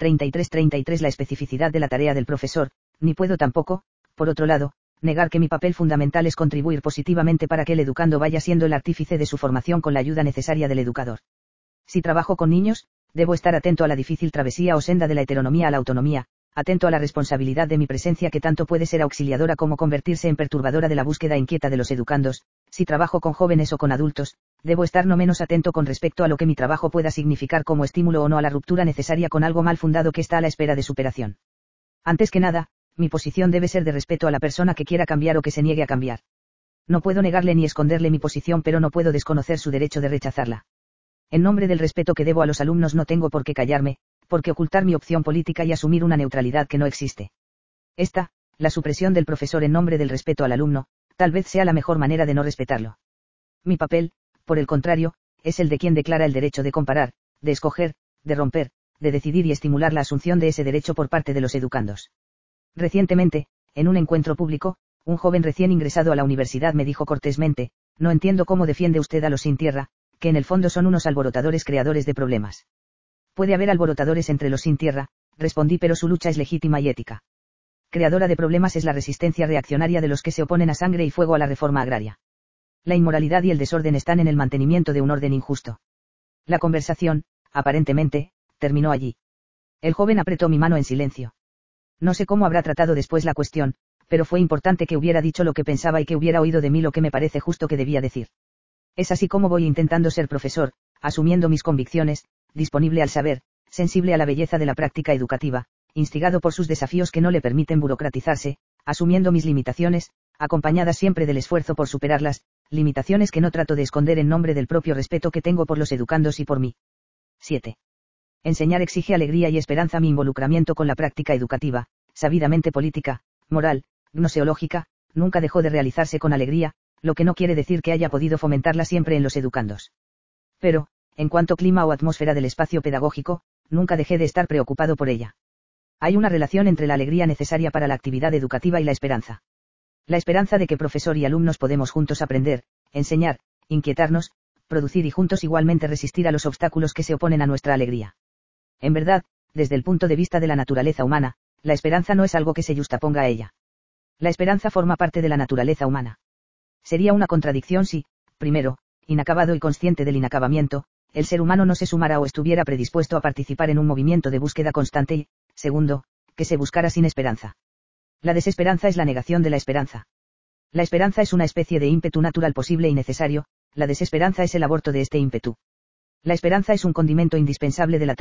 33 la especificidad de la tarea del profesor, ni puedo tampoco, por otro lado, negar que mi papel fundamental es contribuir positivamente para que el educando vaya siendo el artífice de su formación con la ayuda necesaria del educador. Si trabajo con niños, debo estar atento a la difícil travesía o senda de la heteronomía a la autonomía, atento a la responsabilidad de mi presencia que tanto puede ser auxiliadora como convertirse en perturbadora de la búsqueda inquieta de los educandos. Si trabajo con jóvenes o con adultos, debo estar no menos atento con respecto a lo que mi trabajo pueda significar como estímulo o no a la ruptura necesaria con algo mal fundado que está a la espera de superación. Antes que nada, mi posición debe ser de respeto a la persona que quiera cambiar o que se niegue a cambiar. No puedo negarle ni esconderle mi posición, pero no puedo desconocer su derecho de rechazarla. En nombre del respeto que debo a los alumnos no tengo por qué callarme, por qué ocultar mi opción política y asumir una neutralidad que no existe. Esta, la supresión del profesor en nombre del respeto al alumno, tal vez sea la mejor manera de no respetarlo. Mi papel, por el contrario, es el de quien declara el derecho de comparar, de escoger, de romper, de decidir y estimular la asunción de ese derecho por parte de los educandos. Recientemente, en un encuentro público, un joven recién ingresado a la universidad me dijo cortésmente: no entiendo cómo defiende usted a los sin tierra, que en el fondo son unos alborotadores creadores de problemas. Puede haber alborotadores entre los sin tierra, respondí, pero su lucha es legítima y ética. Creadora de problemas es la resistencia reaccionaria de los que se oponen a sangre y fuego a la reforma agraria. La inmoralidad y el desorden están en el mantenimiento de un orden injusto. La conversación, aparentemente, terminó allí. El joven apretó mi mano en silencio. No sé cómo habrá tratado después la cuestión, pero fue importante que hubiera dicho lo que pensaba y que hubiera oído de mí lo que me parece justo que debía decir. Es así como voy intentando ser profesor, asumiendo mis convicciones, disponible al saber, sensible a la belleza de la práctica educativa, instigado por sus desafíos que no le permiten burocratizarse, asumiendo mis limitaciones, acompañadas siempre del esfuerzo por superarlas, limitaciones que no trato de esconder en nombre del propio respeto que tengo por los educandos y por mí. 7. Enseñar exige alegría y esperanza. Mi involucramiento con la práctica educativa, sabidamente política, moral, gnoseológica, nunca dejó de realizarse con alegría, lo que no quiere decir que haya podido fomentarla siempre en los educandos. Pero, en cuanto clima o atmósfera del espacio pedagógico, nunca dejé de estar preocupado por ella. Hay una relación entre la alegría necesaria para la actividad educativa y la esperanza. La esperanza de que profesor y alumnos podemos juntos aprender, enseñar, inquietarnos, producir y juntos igualmente resistir a los obstáculos que se oponen a nuestra alegría. En verdad, desde el punto de vista de la naturaleza humana, la esperanza no es algo que se yustaponga a ella. La esperanza forma parte de la naturaleza humana. Sería una contradicción si, primero, inacabado y consciente del inacabamiento, el ser humano no se sumara o estuviera predispuesto a participar en un movimiento de búsqueda constante y, segundo, que se buscara sin esperanza. La desesperanza es la negación de la esperanza. La esperanza es una especie de ímpetu natural posible y necesario, la desesperanza es el aborto de este ímpetu. La esperanza es un condimento indispensable de la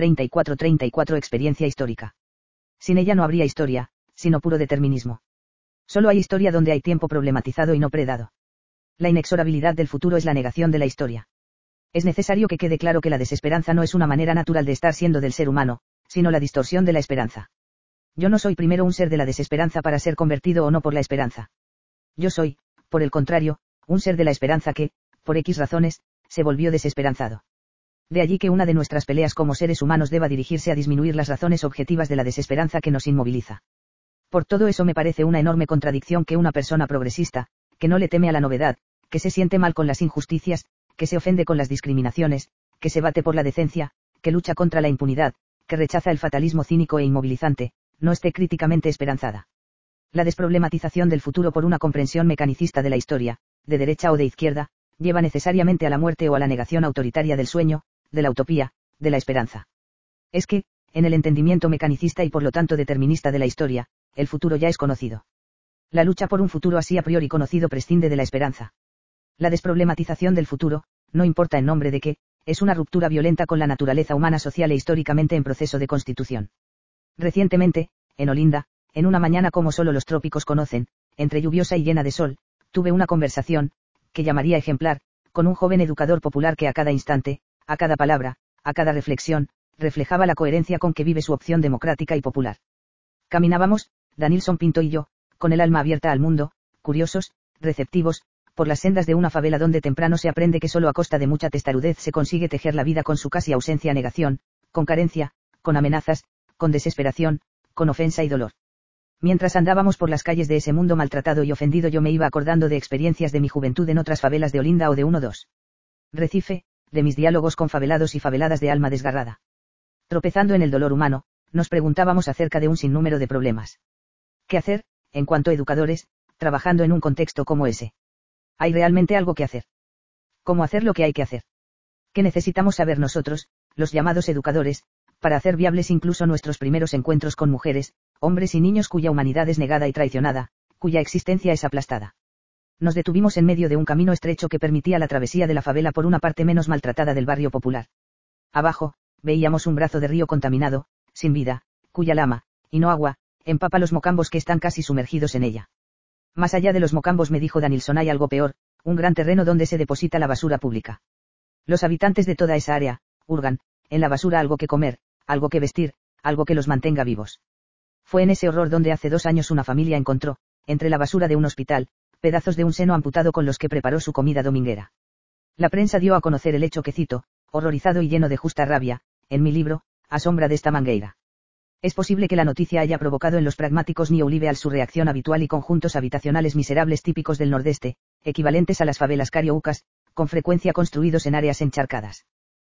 34 experiencia histórica. Sin ella no habría historia, sino puro determinismo. Solo hay historia donde hay tiempo problematizado y no predado. La inexorabilidad del futuro es la negación de la historia. Es necesario que quede claro que la desesperanza no es una manera natural de estar siendo del ser humano, sino la distorsión de la esperanza. Yo no soy primero un ser de la desesperanza para ser convertido o no por la esperanza. Yo soy, por el contrario, un ser de la esperanza que, por X razones, se volvió desesperanzado. De allí que una de nuestras peleas como seres humanos deba dirigirse a disminuir las razones objetivas de la desesperanza que nos inmoviliza. Por todo eso me parece una enorme contradicción que una persona progresista, que no le teme a la novedad, que se siente mal con las injusticias, que se ofende con las discriminaciones, que se bate por la decencia, que lucha contra la impunidad, que rechaza el fatalismo cínico e inmovilizante, no esté críticamente esperanzada. La desproblematización del futuro por una comprensión mecanicista de la historia, de derecha o de izquierda, lleva necesariamente a la muerte o a la negación autoritaria del sueño, de la utopía, de la esperanza. Es que, en el entendimiento mecanicista y por lo tanto determinista de la historia, el futuro ya es conocido. La lucha por un futuro así a priori conocido prescinde de la esperanza. La desproblematización del futuro, no importa en nombre de qué, es una ruptura violenta con la naturaleza humana social e históricamente en proceso de constitución. Recientemente, en Olinda, en una mañana como solo los trópicos conocen, entre lluviosa y llena de sol, tuve una conversación, que llamaría ejemplar, con un joven educador popular que a cada instante, a cada palabra, a cada reflexión, reflejaba la coherencia con que vive su opción democrática y popular. Caminábamos, Danilson Pinto y yo, con el alma abierta al mundo, curiosos, receptivos, por las sendas de una favela donde temprano se aprende que solo a costa de mucha testarudez se consigue tejer la vida con su casi ausencia negación, con carencia, con amenazas, con desesperación, con ofensa y dolor. Mientras andábamos por las calles de ese mundo maltratado y ofendido, yo me iba acordando de experiencias de mi juventud en otras favelas de Olinda o de 1-2 Recife, de mis diálogos con favelados y faveladas de alma desgarrada. Tropezando en el dolor humano, nos preguntábamos acerca de un sinnúmero de problemas. ¿Qué hacer, en cuanto a educadores, trabajando en un contexto como ese? ¿Hay realmente algo que hacer? ¿Cómo hacer lo que hay que hacer? ¿Qué necesitamos saber nosotros, los llamados educadores, para hacer viables incluso nuestros primeros encuentros con mujeres, hombres y niños cuya humanidad es negada y traicionada, cuya existencia es aplastada? Nos detuvimos en medio de un camino estrecho que permitía la travesía de la favela por una parte menos maltratada del barrio popular. Abajo, veíamos un brazo de río contaminado, sin vida, cuya lama, y no agua, empapa los mocambos que están casi sumergidos en ella. Más allá de los mocambos, me dijo Danilson, hay algo peor, un gran terreno donde se deposita la basura pública. Los habitantes de toda esa área, hurgan, en la basura algo que comer, algo que vestir, algo que los mantenga vivos. Fue en ese horror donde hace 2 años una familia encontró, entre la basura de un hospital, pedazos de un seno amputado con los que preparó su comida dominguera. La prensa dio a conocer el hecho que cito, horrorizado y lleno de justa rabia, en mi libro, A sombra de esta mangueira. Es posible que la noticia haya provocado en los pragmáticos neoliberales su reacción habitual y conjuntos habitacionales miserables típicos del Nordeste, equivalentes a las favelas carioucas, con frecuencia construidos en áreas encharcadas.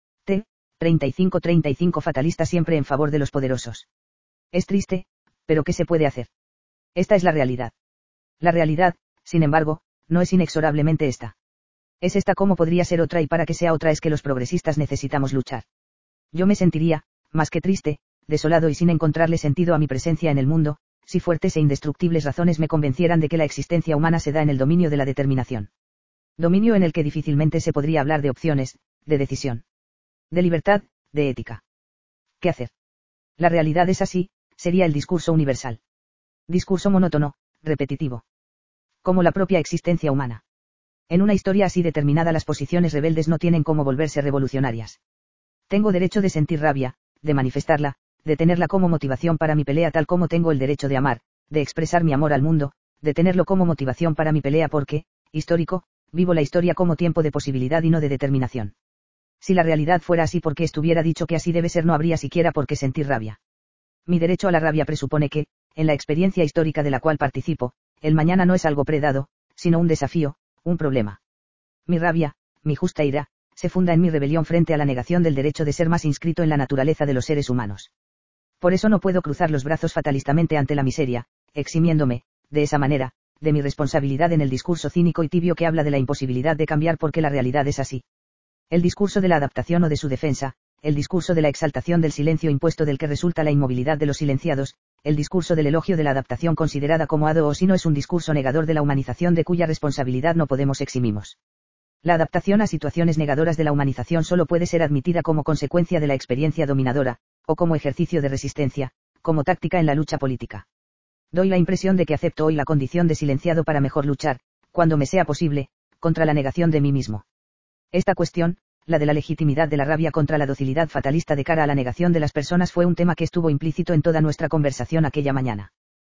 35 fatalista siempre en favor de los poderosos. Es triste, pero ¿qué se puede hacer? Esta es la realidad. La realidad, sin embargo, no es inexorablemente esta. Es esta como podría ser otra, y para que sea otra es que los progresistas necesitamos luchar. Yo me sentiría, más que triste, desolado y sin encontrarle sentido a mi presencia en el mundo, si fuertes e indestructibles razones me convencieran de que la existencia humana se da en el dominio de la determinación. Dominio en el que difícilmente se podría hablar de opciones, de decisión, de libertad, de ética. ¿Qué hacer? La realidad es así, sería el discurso universal. Discurso monótono, repetitivo. Como la propia existencia humana. En una historia así determinada, las posiciones rebeldes no tienen cómo volverse revolucionarias. Tengo derecho de sentir rabia, de manifestarla, de tenerla como motivación para mi pelea, tal como tengo el derecho de amar, de expresar mi amor al mundo, de tenerlo como motivación para mi pelea porque, histórico, vivo la historia como tiempo de posibilidad y no de determinación. Si la realidad fuera así, porque estuviera dicho que así debe ser, no habría siquiera por qué sentir rabia. Mi derecho a la rabia presupone que, en la experiencia histórica de la cual participo, el mañana no es algo predado, sino un desafío, un problema. Mi rabia, mi justa ira, se funda en mi rebelión frente a la negación del derecho de ser más inscrito en la naturaleza de los seres humanos. Por eso no puedo cruzar los brazos fatalistamente ante la miseria, eximiéndome, de esa manera, de mi responsabilidad en el discurso cínico y tibio que habla de la imposibilidad de cambiar porque la realidad es así. El discurso de la adaptación o de su defensa, el discurso de la exaltación del silencio impuesto del que resulta la inmovilidad de los silenciados, el discurso del elogio de la adaptación considerada como ado o si no es un discurso negador de la humanización de cuya responsabilidad no podemos eximimos. La adaptación a situaciones negadoras de la humanización solo puede ser admitida como consecuencia de la experiencia dominadora, o como ejercicio de resistencia, como táctica en la lucha política. Doy la impresión de que acepto hoy la condición de silenciado para mejor luchar, cuando me sea posible, contra la negación de mí mismo. Esta cuestión, la de la legitimidad de la rabia contra la docilidad fatalista de cara a la negación de las personas, fue un tema que estuvo implícito en toda nuestra conversación aquella mañana.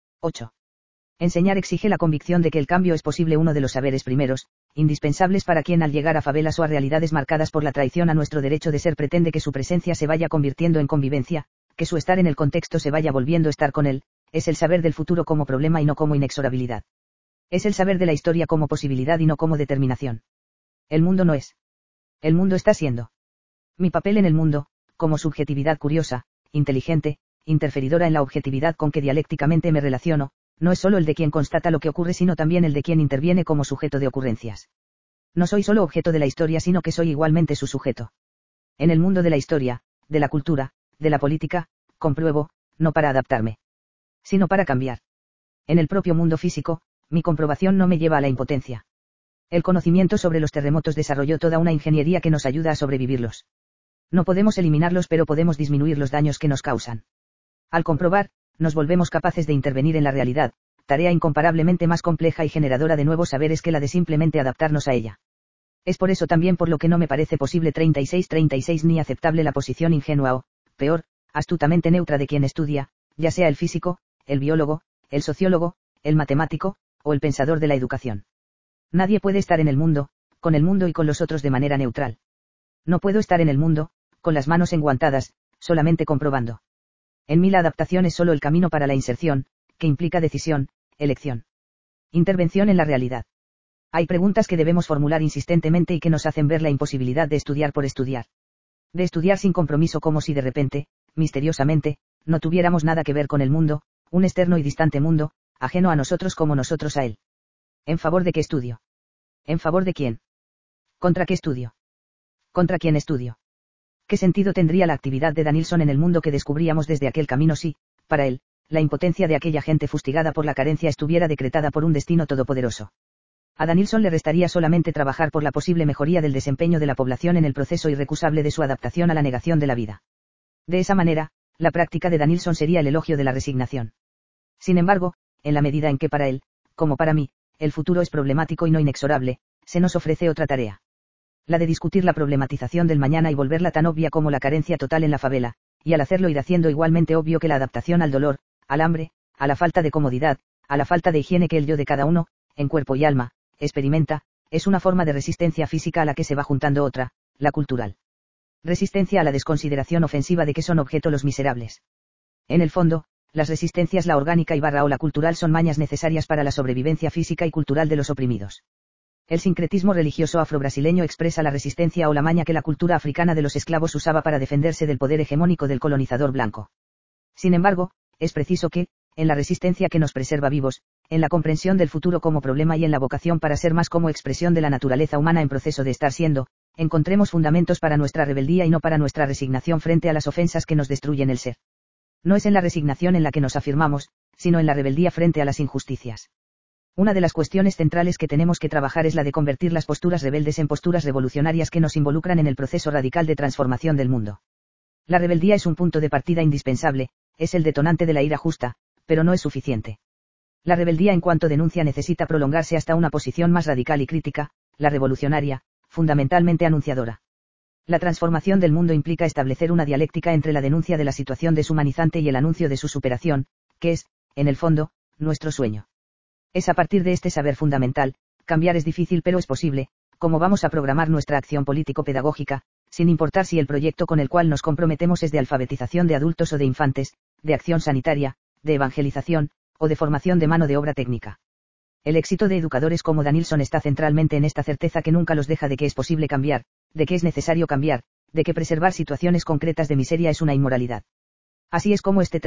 8. Enseñar exige la convicción de que el cambio es posible, uno de los saberes primeros, indispensables para quien al llegar a favelas o a realidades marcadas por la traición a nuestro derecho de ser pretende que su presencia se vaya convirtiendo en convivencia, que su estar en el contexto se vaya volviendo estar con él, es el saber del futuro como problema y no como inexorabilidad. Es el saber de la historia como posibilidad y no como determinación. El mundo no es. El mundo está siendo. Mi papel en el mundo, como subjetividad curiosa, inteligente, interferidora en la objetividad con que dialécticamente me relaciono, no es solo el de quien constata lo que ocurre, sino también el de quien interviene como sujeto de ocurrencias. No soy solo objeto de la historia, sino que soy igualmente su sujeto. En el mundo de la historia, de la cultura, de la política, compruebo, no para adaptarme, sino para cambiar. En el propio mundo físico, mi comprobación no me lleva a la impotencia. El conocimiento sobre los terremotos desarrolló toda una ingeniería que nos ayuda a sobrevivirlos. No podemos eliminarlos, pero podemos disminuir los daños que nos causan. Al comprobar, nos volvemos capaces de intervenir en la realidad, tarea incomparablemente más compleja y generadora de nuevos saberes que la de simplemente adaptarnos a ella. Es por eso también por lo que no me parece posible 36 ni aceptable la posición ingenua o, peor, astutamente neutra de quien estudia, ya sea el físico, el biólogo, el sociólogo, el matemático, o el pensador de la educación. Nadie puede estar en el mundo, con el mundo y con los otros de manera neutral. No puedo estar en el mundo, con las manos enguantadas, solamente comprobando. En mí la adaptación es solo el camino para la inserción, que implica decisión, elección. Intervención en la realidad. Hay preguntas que debemos formular insistentemente y que nos hacen ver la imposibilidad de estudiar por estudiar. De estudiar sin compromiso como si de repente, misteriosamente, no tuviéramos nada que ver con el mundo, un externo y distante mundo, ajeno a nosotros como nosotros a él. ¿En favor de qué estudio? ¿En favor de quién? ¿Contra qué estudio? ¿Contra quién estudio? ¿Qué sentido tendría la actividad de Danielson en el mundo que descubríamos desde aquel camino si, para él, la impotencia de aquella gente fustigada por la carencia estuviera decretada por un destino todopoderoso? A Danielson le restaría solamente trabajar por la posible mejoría del desempeño de la población en el proceso irrecusable de su adaptación a la negación de la vida. De esa manera, la práctica de Danielson sería el elogio de la resignación. Sin embargo, en la medida en que para él, como para mí, el futuro es problemático y no inexorable, se nos ofrece otra tarea. La de discutir la problematización del mañana y volverla tan obvia como la carencia total en la favela, y al hacerlo ir haciendo igualmente obvio que la adaptación al dolor, al hambre, a la falta de comodidad, a la falta de higiene que el yo de cada uno, en cuerpo y alma, experimenta, es una forma de resistencia física a la que se va juntando otra, la cultural. Resistencia a la desconsideración ofensiva de que son objeto los miserables. En el fondo, las resistencias la orgánica y barra o la cultural son mañas necesarias para la sobrevivencia física y cultural de los oprimidos. El sincretismo religioso afrobrasileño expresa la resistencia o la maña que la cultura africana de los esclavos usaba para defenderse del poder hegemónico del colonizador blanco. Sin embargo, es preciso que, en la resistencia que nos preserva vivos, en la comprensión del futuro como problema y en la vocación para ser más como expresión de la naturaleza humana en proceso de estar siendo, encontremos fundamentos para nuestra rebeldía y no para nuestra resignación frente a las ofensas que nos destruyen el ser. No es en la resignación en la que nos afirmamos, sino en la rebeldía frente a las injusticias. Una de las cuestiones centrales que tenemos que trabajar es la de convertir las posturas rebeldes en posturas revolucionarias que nos involucran en el proceso radical de transformación del mundo. La rebeldía es un punto de partida indispensable, es el detonante de la ira justa, pero no es suficiente. La rebeldía en cuanto denuncia necesita prolongarse hasta una posición más radical y crítica, la revolucionaria, fundamentalmente anunciadora. La transformación del mundo implica establecer una dialéctica entre la denuncia de la situación deshumanizante y el anuncio de su superación, que es, en el fondo, nuestro sueño. Es a partir de este saber fundamental, cambiar es difícil pero es posible, como vamos a programar nuestra acción político-pedagógica, sin importar si el proyecto con el cual nos comprometemos es de alfabetización de adultos o de infantes, de acción sanitaria, de evangelización, o de formación de mano de obra técnica. El éxito de educadores como Danielson está centralmente en esta certeza que nunca los deja de que es posible cambiar, de que es necesario cambiar, de que preservar situaciones concretas de miseria es una inmoralidad. Así es como este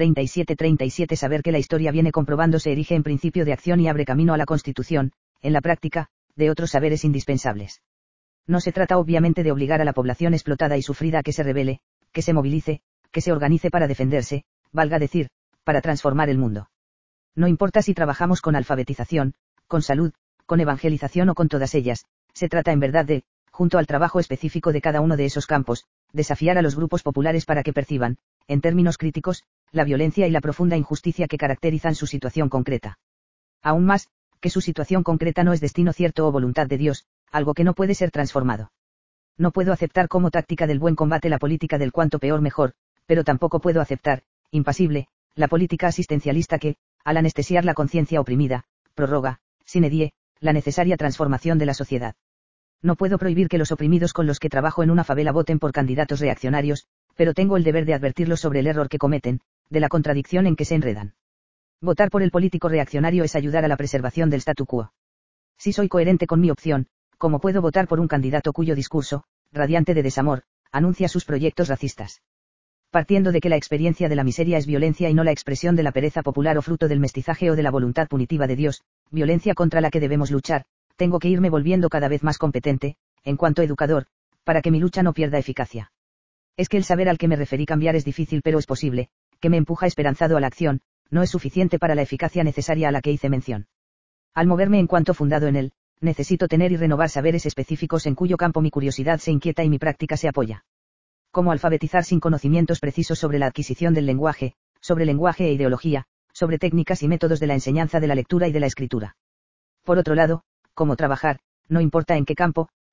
37 saber que la historia viene comprobando se erige en principio de acción y abre camino a la constitución, en la práctica, de otros saberes indispensables. No se trata obviamente de obligar a la población explotada y sufrida a que se rebele, que se movilice, que se organice para defenderse, valga decir, para transformar el mundo. No importa si trabajamos con alfabetización, con salud, con evangelización o con todas ellas, se trata en verdad de, junto al trabajo específico de cada uno de esos campos, desafiar a los grupos populares para que perciban, en términos críticos, la violencia y la profunda injusticia que caracterizan su situación concreta. Aún más, que su situación concreta no es destino cierto o voluntad de Dios, algo que no puede ser transformado. No puedo aceptar como táctica del buen combate la política del cuanto peor mejor, pero tampoco puedo aceptar, impasible, la política asistencialista que, al anestesiar la conciencia oprimida, prorroga, sine die, la necesaria transformación de la sociedad. No puedo prohibir que los oprimidos con los que trabajo en una favela voten por candidatos reaccionarios, pero tengo el deber de advertirlos sobre el error que cometen, de la contradicción en que se enredan. Votar por el político reaccionario es ayudar a la preservación del statu quo. Si soy coherente con mi opción, ¿cómo puedo votar por un candidato cuyo discurso, radiante de desamor, anuncia sus proyectos racistas? Partiendo de que la experiencia de la miseria es violencia y no la expresión de la pereza popular o fruto del mestizaje o de la voluntad punitiva de Dios, violencia contra la que debemos luchar, tengo que irme volviendo cada vez más competente, en cuanto educador, para que mi lucha no pierda eficacia. Es que el saber al que me referí cambiar es difícil pero es posible, que me empuja esperanzado a la acción, no es suficiente para la eficacia necesaria a la que hice mención. Al moverme en cuanto fundado en él, necesito tener y renovar saberes específicos en cuyo campo mi curiosidad se inquieta y mi práctica se apoya. Como alfabetizar sin conocimientos precisos sobre la adquisición del lenguaje, sobre lenguaje e ideología, sobre técnicas y métodos de la enseñanza de la lectura y de la escritura. Por otro lado, cómo trabajar, no importa en qué campo,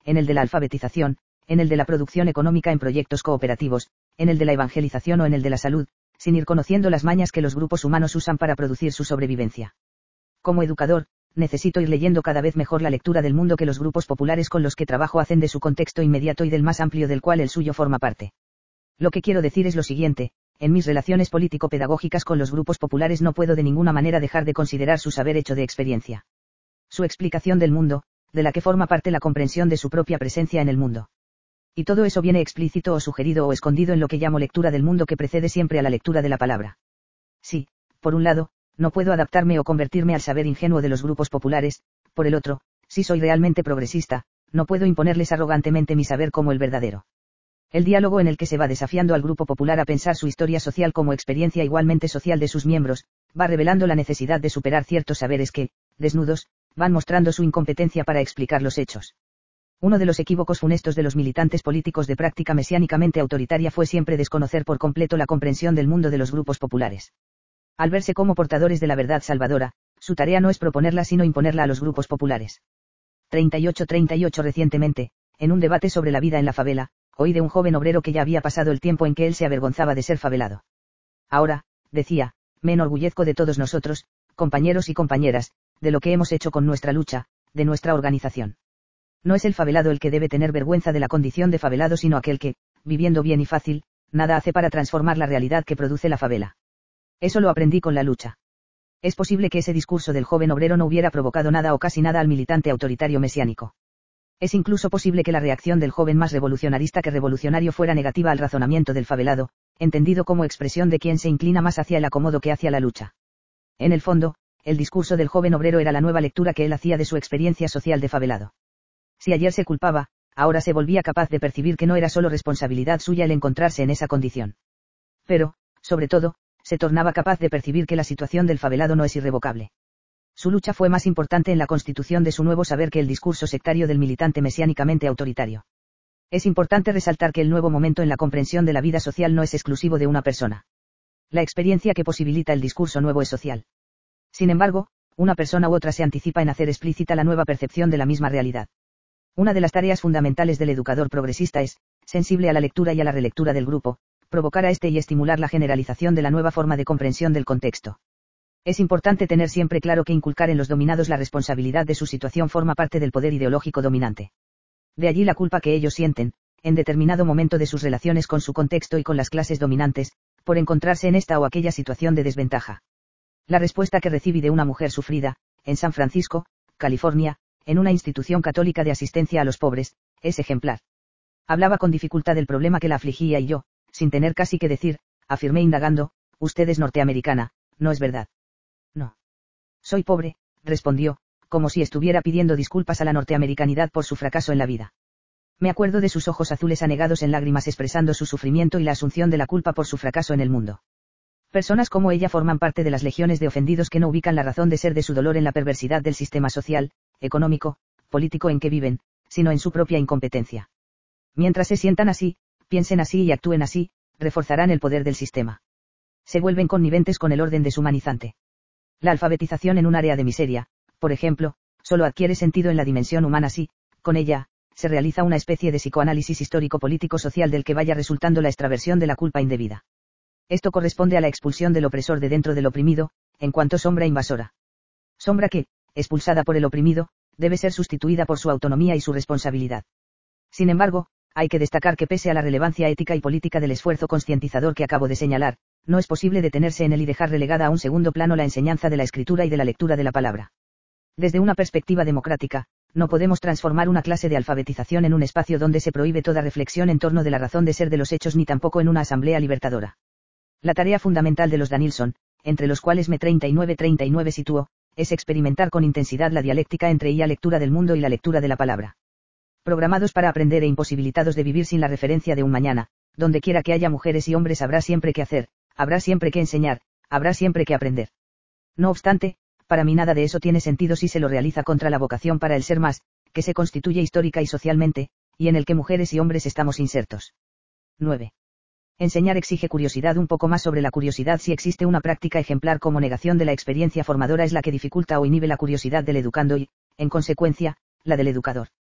en el de la alfabetización, en el de la producción económica en proyectos cooperativos, en el de la evangelización o en el de la salud, sin ir conociendo las mañas que los grupos humanos usan para producir su sobrevivencia. Como educador, necesito ir leyendo cada vez mejor la lectura del mundo que los grupos populares con los que trabajo hacen de su contexto inmediato y del más amplio del cual el suyo forma parte. Lo que quiero decir es lo siguiente: en mis relaciones político-pedagógicas con los grupos populares no puedo de ninguna manera dejar de considerar su saber hecho de experiencia. Su explicación del mundo, de la que forma parte la comprensión de su propia presencia en el mundo. Y todo eso viene explícito o sugerido o escondido en lo que llamo lectura del mundo, que precede siempre a la lectura de la palabra. Sí, por un lado, no puedo adaptarme o convertirme al saber ingenuo de los grupos populares; por el otro, si soy realmente progresista, no puedo imponerles arrogantemente mi saber como el verdadero. El diálogo en el que se va desafiando al grupo popular a pensar su historia social como experiencia igualmente social de sus miembros, va revelando la necesidad de superar ciertos saberes que, desnudos, van mostrando su incompetencia para explicar los hechos. Uno de los equívocos funestos de los militantes políticos de práctica mesiánicamente autoritaria fue siempre desconocer por completo la comprensión del mundo de los grupos populares. Al verse como portadores de la verdad salvadora, su tarea no es proponerla sino imponerla a los grupos populares. 38 Recientemente, en un debate sobre la vida en la favela, oí de un joven obrero que ya había pasado el tiempo en que él se avergonzaba de ser favelado. Ahora, decía, me enorgullezco de todos nosotros, compañeros y compañeras, de lo que hemos hecho con nuestra lucha, de nuestra organización. No es el favelado el que debe tener vergüenza de la condición de favelado, sino aquel que, viviendo bien y fácil, nada hace para transformar la realidad que produce la favela. Eso lo aprendí con la lucha. Es posible que ese discurso del joven obrero no hubiera provocado nada o casi nada al militante autoritario mesiánico. Es incluso posible que la reacción del joven más revolucionarista que revolucionario fuera negativa al razonamiento del favelado, entendido como expresión de quien se inclina más hacia el acomodo que hacia la lucha. En el fondo, el discurso del joven obrero era la nueva lectura que él hacía de su experiencia social de favelado. Si ayer se culpaba, ahora se volvía capaz de percibir que no era solo responsabilidad suya el encontrarse en esa condición. Pero, sobre todo, se tornaba capaz de percibir que la situación del favelado no es irrevocable. Su lucha fue más importante en la constitución de su nuevo saber que el discurso sectario del militante mesiánicamente autoritario. Es importante resaltar que el nuevo momento en la comprensión de la vida social no es exclusivo de una persona. La experiencia que posibilita el discurso nuevo es social. Sin embargo, una persona u otra se anticipa en hacer explícita la nueva percepción de la misma realidad. Una de las tareas fundamentales del educador progresista es, sensible a la lectura y a la relectura del grupo, provocar a este y estimular la generalización de la nueva forma de comprensión del contexto. Es importante tener siempre claro que inculcar en los dominados la responsabilidad de su situación forma parte del poder ideológico dominante. De allí la culpa que ellos sienten, en determinado momento de sus relaciones con su contexto y con las clases dominantes, por encontrarse en esta o aquella situación de desventaja. La respuesta que recibí de una mujer sufrida, en San Francisco, California, en una institución católica de asistencia a los pobres, es ejemplar. Hablaba con dificultad del problema que la afligía y yo, sin tener casi que decir, afirmé indagando, usted es norteamericana, ¿no es verdad? No. Soy pobre, respondió, como si estuviera pidiendo disculpas a la norteamericanidad por su fracaso en la vida. Me acuerdo de sus ojos azules anegados en lágrimas expresando su sufrimiento y la asunción de la culpa por su fracaso en el mundo. Personas como ella forman parte de las legiones de ofendidos que no ubican la razón de ser de su dolor en la perversidad del sistema social, económico, político en que viven, sino en su propia incompetencia. Mientras se sientan así, piensen así y actúen así, reforzarán el poder del sistema. Se vuelven conniventes con el orden deshumanizante. La alfabetización en un área de miseria, por ejemplo, solo adquiere sentido en la dimensión humana si, con ella, se realiza una especie de psicoanálisis histórico-político-social del que vaya resultando la extraversión de la culpa indebida. Esto corresponde a la expulsión del opresor de dentro del oprimido, en cuanto sombra invasora. Sombra que, expulsada por el oprimido, debe ser sustituida por su autonomía y su responsabilidad. Sin embargo, hay que destacar que pese a la relevancia ética y política del esfuerzo concientizador que acabo de señalar, no es posible detenerse en él y dejar relegada a un segundo plano la enseñanza de la escritura y de la lectura de la palabra. Desde una perspectiva democrática, no podemos transformar una clase de alfabetización en un espacio donde se prohíbe toda reflexión en torno de la razón de ser de los hechos ni tampoco en una asamblea libertadora. La tarea fundamental de los Danielson, entre los cuales me 39 sitúo, es experimentar con intensidad la dialéctica entre la lectura del mundo y la lectura de la palabra. Programados para aprender e imposibilitados de vivir sin la referencia de un mañana, donde quiera que haya mujeres y hombres habrá siempre que hacer, habrá siempre que enseñar, habrá siempre que aprender. No obstante, para mí nada de eso tiene sentido si se lo realiza contra la vocación para el ser más, que se constituye histórica y socialmente, y en el que mujeres y hombres estamos insertos. 9. Enseñar exige curiosidad. Un poco más sobre la curiosidad. Si existe una práctica ejemplar como negación de la experiencia formadora, es la que dificulta o inhibe la curiosidad del educando y, en consecuencia, la del educador.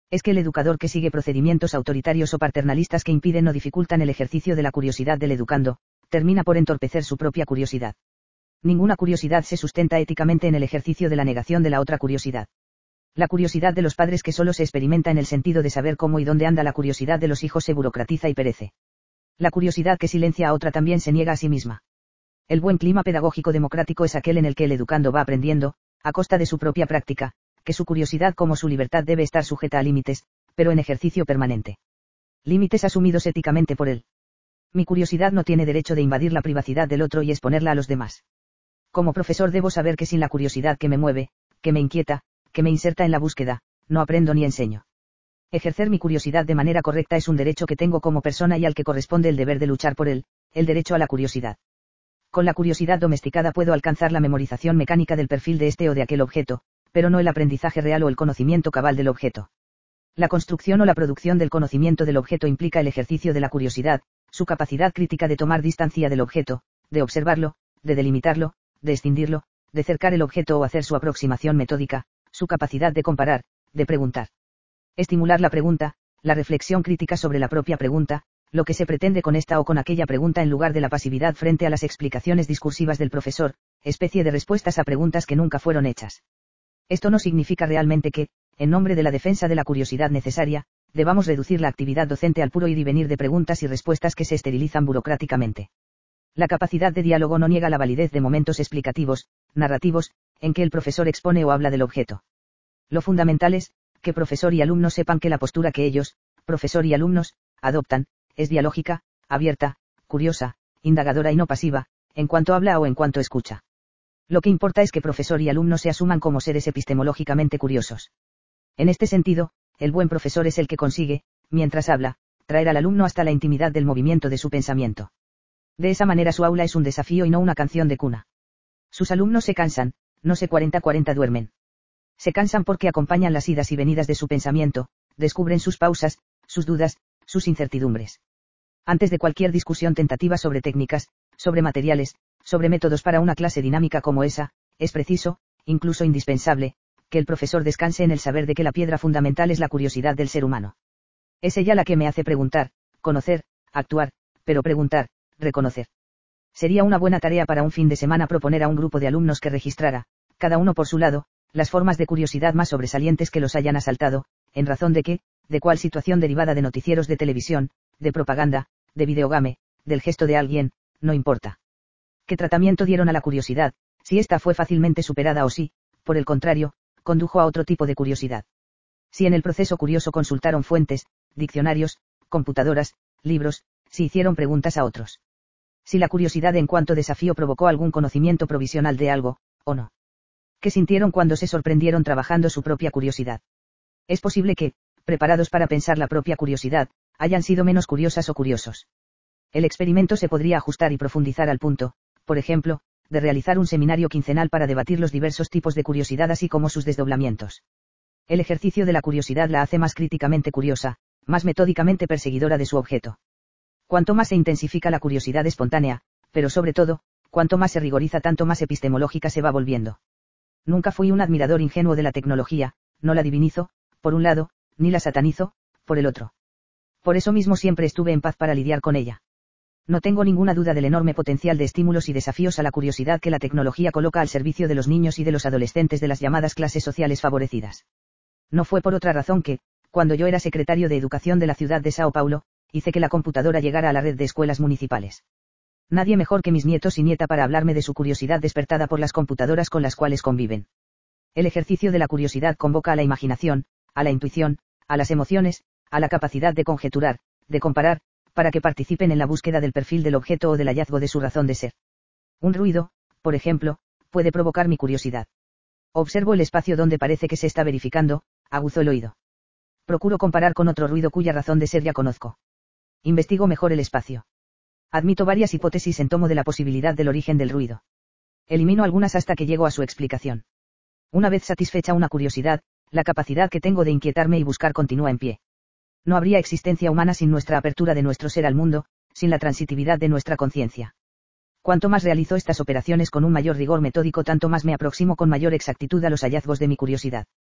Es que el educador que sigue procedimientos autoritarios o paternalistas que impiden o dificultan el ejercicio de la curiosidad del educando, termina por entorpecer su propia curiosidad. Ninguna curiosidad se sustenta éticamente en el ejercicio de la negación de la otra curiosidad. La curiosidad de los padres que solo se experimenta en el sentido de saber cómo y dónde anda, la curiosidad de los hijos se burocratiza y perece. La curiosidad que silencia a otra también se niega a sí misma. El buen clima pedagógico democrático es aquel en el que el educando va aprendiendo, a costa de su propia práctica, que su curiosidad como su libertad debe estar sujeta a límites, pero en ejercicio permanente. Límites asumidos éticamente por él. Mi curiosidad no tiene derecho de invadir la privacidad del otro y exponerla a los demás. Como profesor debo saber que sin la curiosidad que me mueve, que me inquieta, que me inserta en la búsqueda, no aprendo ni enseño. Ejercer mi curiosidad de manera correcta es un derecho que tengo como persona y al que corresponde el deber de luchar por él, el derecho a la curiosidad. Con la curiosidad domesticada puedo alcanzar la memorización mecánica del perfil de este o de aquel objeto, pero no el aprendizaje real o el conocimiento cabal del objeto. La construcción o la producción del conocimiento del objeto implica el ejercicio de la curiosidad, su capacidad crítica de tomar distancia del objeto, de observarlo, de delimitarlo, de escindirlo, de cercar el objeto o hacer su aproximación metódica, su capacidad de comparar, de preguntar. Estimular la pregunta, la reflexión crítica sobre la propia pregunta, lo que se pretende con esta o con aquella pregunta en lugar de la pasividad frente a las explicaciones discursivas del profesor, especie de respuestas a preguntas que nunca fueron hechas. Esto no significa realmente que, en nombre de la defensa de la curiosidad necesaria, debamos reducir la actividad docente al puro ir y venir de preguntas y respuestas que se esterilizan burocráticamente. La capacidad de diálogo no niega la validez de momentos explicativos, narrativos, en que el profesor expone o habla del objeto. Lo fundamental es, que profesor y alumno sepan que la postura que ellos, profesor y alumnos, adoptan, es dialógica, abierta, curiosa, indagadora y no pasiva, en cuanto habla o en cuanto escucha. Lo que importa es que profesor y alumno se asuman como seres epistemológicamente curiosos. En este sentido, el buen profesor es el que consigue, mientras habla, traer al alumno hasta la intimidad del movimiento de su pensamiento. De esa manera su aula es un desafío y no una canción de cuna. Sus alumnos se cansan, no se 40-40 duermen. Se cansan porque acompañan las idas y venidas de su pensamiento, descubren sus pausas, sus dudas, sus incertidumbres. Antes de cualquier discusión tentativa sobre técnicas, sobre materiales, sobre métodos para una clase dinámica como esa, es preciso, incluso indispensable, que el profesor descanse en el saber de que la piedra fundamental es la curiosidad del ser humano. Es ella la que me hace preguntar, conocer, actuar, pero preguntar, reconocer. Sería una buena tarea para un fin de semana proponer a un grupo de alumnos que registrara, cada uno por su lado, las formas de curiosidad más sobresalientes que los hayan asaltado, en razón de qué, de cuál situación derivada de noticieros de televisión, de propaganda, de videogame, del gesto de alguien, no importa. ¿Qué tratamiento dieron a la curiosidad, si ésta fue fácilmente superada o si, por el contrario, condujo a otro tipo de curiosidad? Si en el proceso curioso consultaron fuentes, diccionarios, computadoras, libros, si hicieron preguntas a otros. Si la curiosidad en cuanto desafío provocó algún conocimiento provisional de algo, o no. ¿Qué sintieron cuando se sorprendieron trabajando su propia curiosidad? Es posible que, preparados para pensar la propia curiosidad, hayan sido menos curiosas o curiosos. El experimento se podría ajustar y profundizar al punto, por ejemplo, de realizar un seminario quincenal para debatir los diversos tipos de curiosidad así como sus desdoblamientos. El ejercicio de la curiosidad la hace más críticamente curiosa, más metódicamente perseguidora de su objeto. Cuanto más se intensifica la curiosidad espontánea, pero sobre todo, cuanto más se rigoriza tanto más epistemológica se va volviendo. Nunca fui un admirador ingenuo de la tecnología, no la divinizo, por un lado, ni la satanizo, por el otro. Por eso mismo siempre estuve en paz para lidiar con ella. No tengo ninguna duda del enorme potencial de estímulos y desafíos a la curiosidad que la tecnología coloca al servicio de los niños y de los adolescentes de las llamadas clases sociales favorecidas. No fue por otra razón que, cuando yo era secretario de Educación de la ciudad de Sao Paulo, hice que la computadora llegara a la red de escuelas municipales. Nadie mejor que mis nietos y nieta para hablarme de su curiosidad despertada por las computadoras con las cuales conviven. El ejercicio de la curiosidad convoca a la imaginación, a la intuición, a las emociones, a la capacidad de conjeturar, de comparar, para que participen en la búsqueda del perfil del objeto o del hallazgo de su razón de ser. Un ruido, por ejemplo, puede provocar mi curiosidad. Observo el espacio donde parece que se está verificando, aguzo el oído. Procuro comparar con otro ruido cuya razón de ser ya conozco. Investigo mejor el espacio. Admito varias hipótesis en tomo de la posibilidad del origen del ruido. Elimino algunas hasta que llego a su explicación. Una vez satisfecha una curiosidad, la capacidad que tengo de inquietarme y buscar continúa en pie. No habría existencia humana sin nuestra apertura de nuestro ser al mundo, sin la transitividad de nuestra conciencia. Cuanto más realizo estas operaciones con un mayor rigor metódico, tanto más me aproximo con mayor exactitud a los hallazgos de mi curiosidad.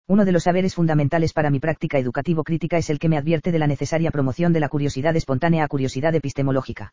Uno de los saberes fundamentales para mi práctica educativo-crítica es el que me advierte de la necesaria promoción de la curiosidad espontánea a curiosidad epistemológica.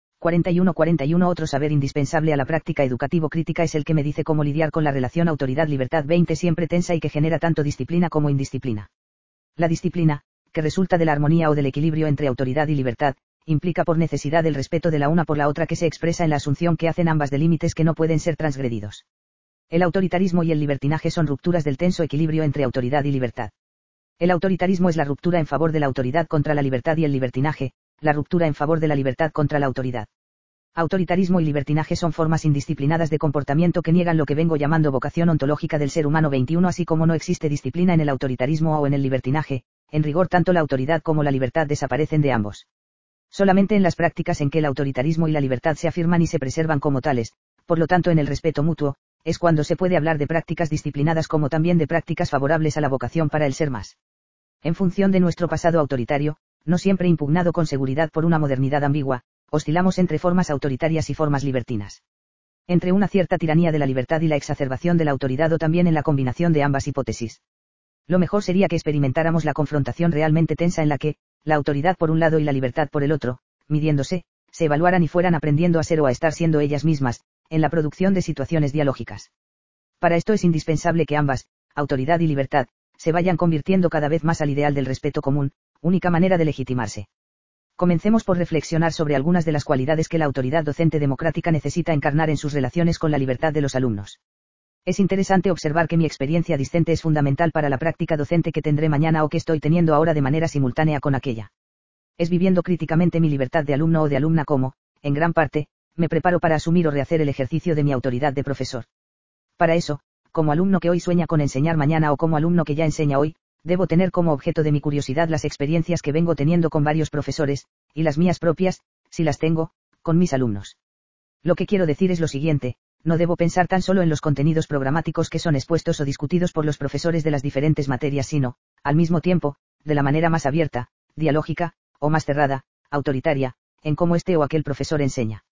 41 Otro saber indispensable a la práctica educativo-crítica es el que me dice cómo lidiar con la relación autoridad-libertad 20 siempre tensa y que genera tanto disciplina como indisciplina. La disciplina, que resulta de la armonía o del equilibrio entre autoridad y libertad, implica por necesidad el respeto de la una por la otra que se expresa en la asunción que hacen ambas de límites que no pueden ser transgredidos. El autoritarismo y el libertinaje son rupturas del tenso equilibrio entre autoridad y libertad. El autoritarismo es la ruptura en favor de la autoridad contra la libertad y el libertinaje, la ruptura en favor de la libertad contra la autoridad. Autoritarismo y libertinaje son formas indisciplinadas de comportamiento que niegan lo que vengo llamando vocación ontológica del ser humano 21 Así como no existe disciplina en el autoritarismo o en el libertinaje, en rigor tanto la autoridad como la libertad desaparecen de ambos. Solamente en las prácticas en que el autoritarismo y la libertad se afirman y se preservan como tales, por lo tanto en el respeto mutuo, es cuando se puede hablar de prácticas disciplinadas como también de prácticas favorables a la vocación para el ser más. En función de nuestro pasado autoritario, no siempre impugnado con seguridad por una modernidad ambigua, oscilamos entre formas autoritarias y formas libertinas. Entre una cierta tiranía de la libertad y la exacerbación de la autoridad o también en la combinación de ambas hipótesis. Lo mejor sería que experimentáramos la confrontación realmente tensa en la que, la autoridad por un lado y la libertad por el otro, midiéndose, se evaluaran y fueran aprendiendo a ser o a estar siendo ellas mismas, en la producción de situaciones dialógicas. Para esto es indispensable que ambas, autoridad y libertad, se vayan convirtiendo cada vez más al ideal del respeto común, única manera de legitimarse. Comencemos por reflexionar sobre algunas de las cualidades que la autoridad docente democrática necesita encarnar en sus relaciones con la libertad de los alumnos. Es interesante observar que mi experiencia discente es fundamental para la práctica docente que tendré mañana o que estoy teniendo ahora de manera simultánea con aquella. Es viviendo críticamente mi libertad de alumno o de alumna como, en gran parte, me preparo para asumir o rehacer el ejercicio de mi autoridad de profesor. Para eso, como alumno que hoy sueña con enseñar mañana o como alumno que ya enseña hoy, debo tener como objeto de mi curiosidad las experiencias que vengo teniendo con varios profesores, y las mías propias, si las tengo, con mis alumnos. Lo que quiero decir es lo siguiente: no debo pensar tan solo en los contenidos programáticos que son expuestos o discutidos por los profesores de las diferentes materias, sino, al mismo tiempo, de la manera más abierta, dialógica, o más cerrada, autoritaria, en cómo este o aquel profesor enseña.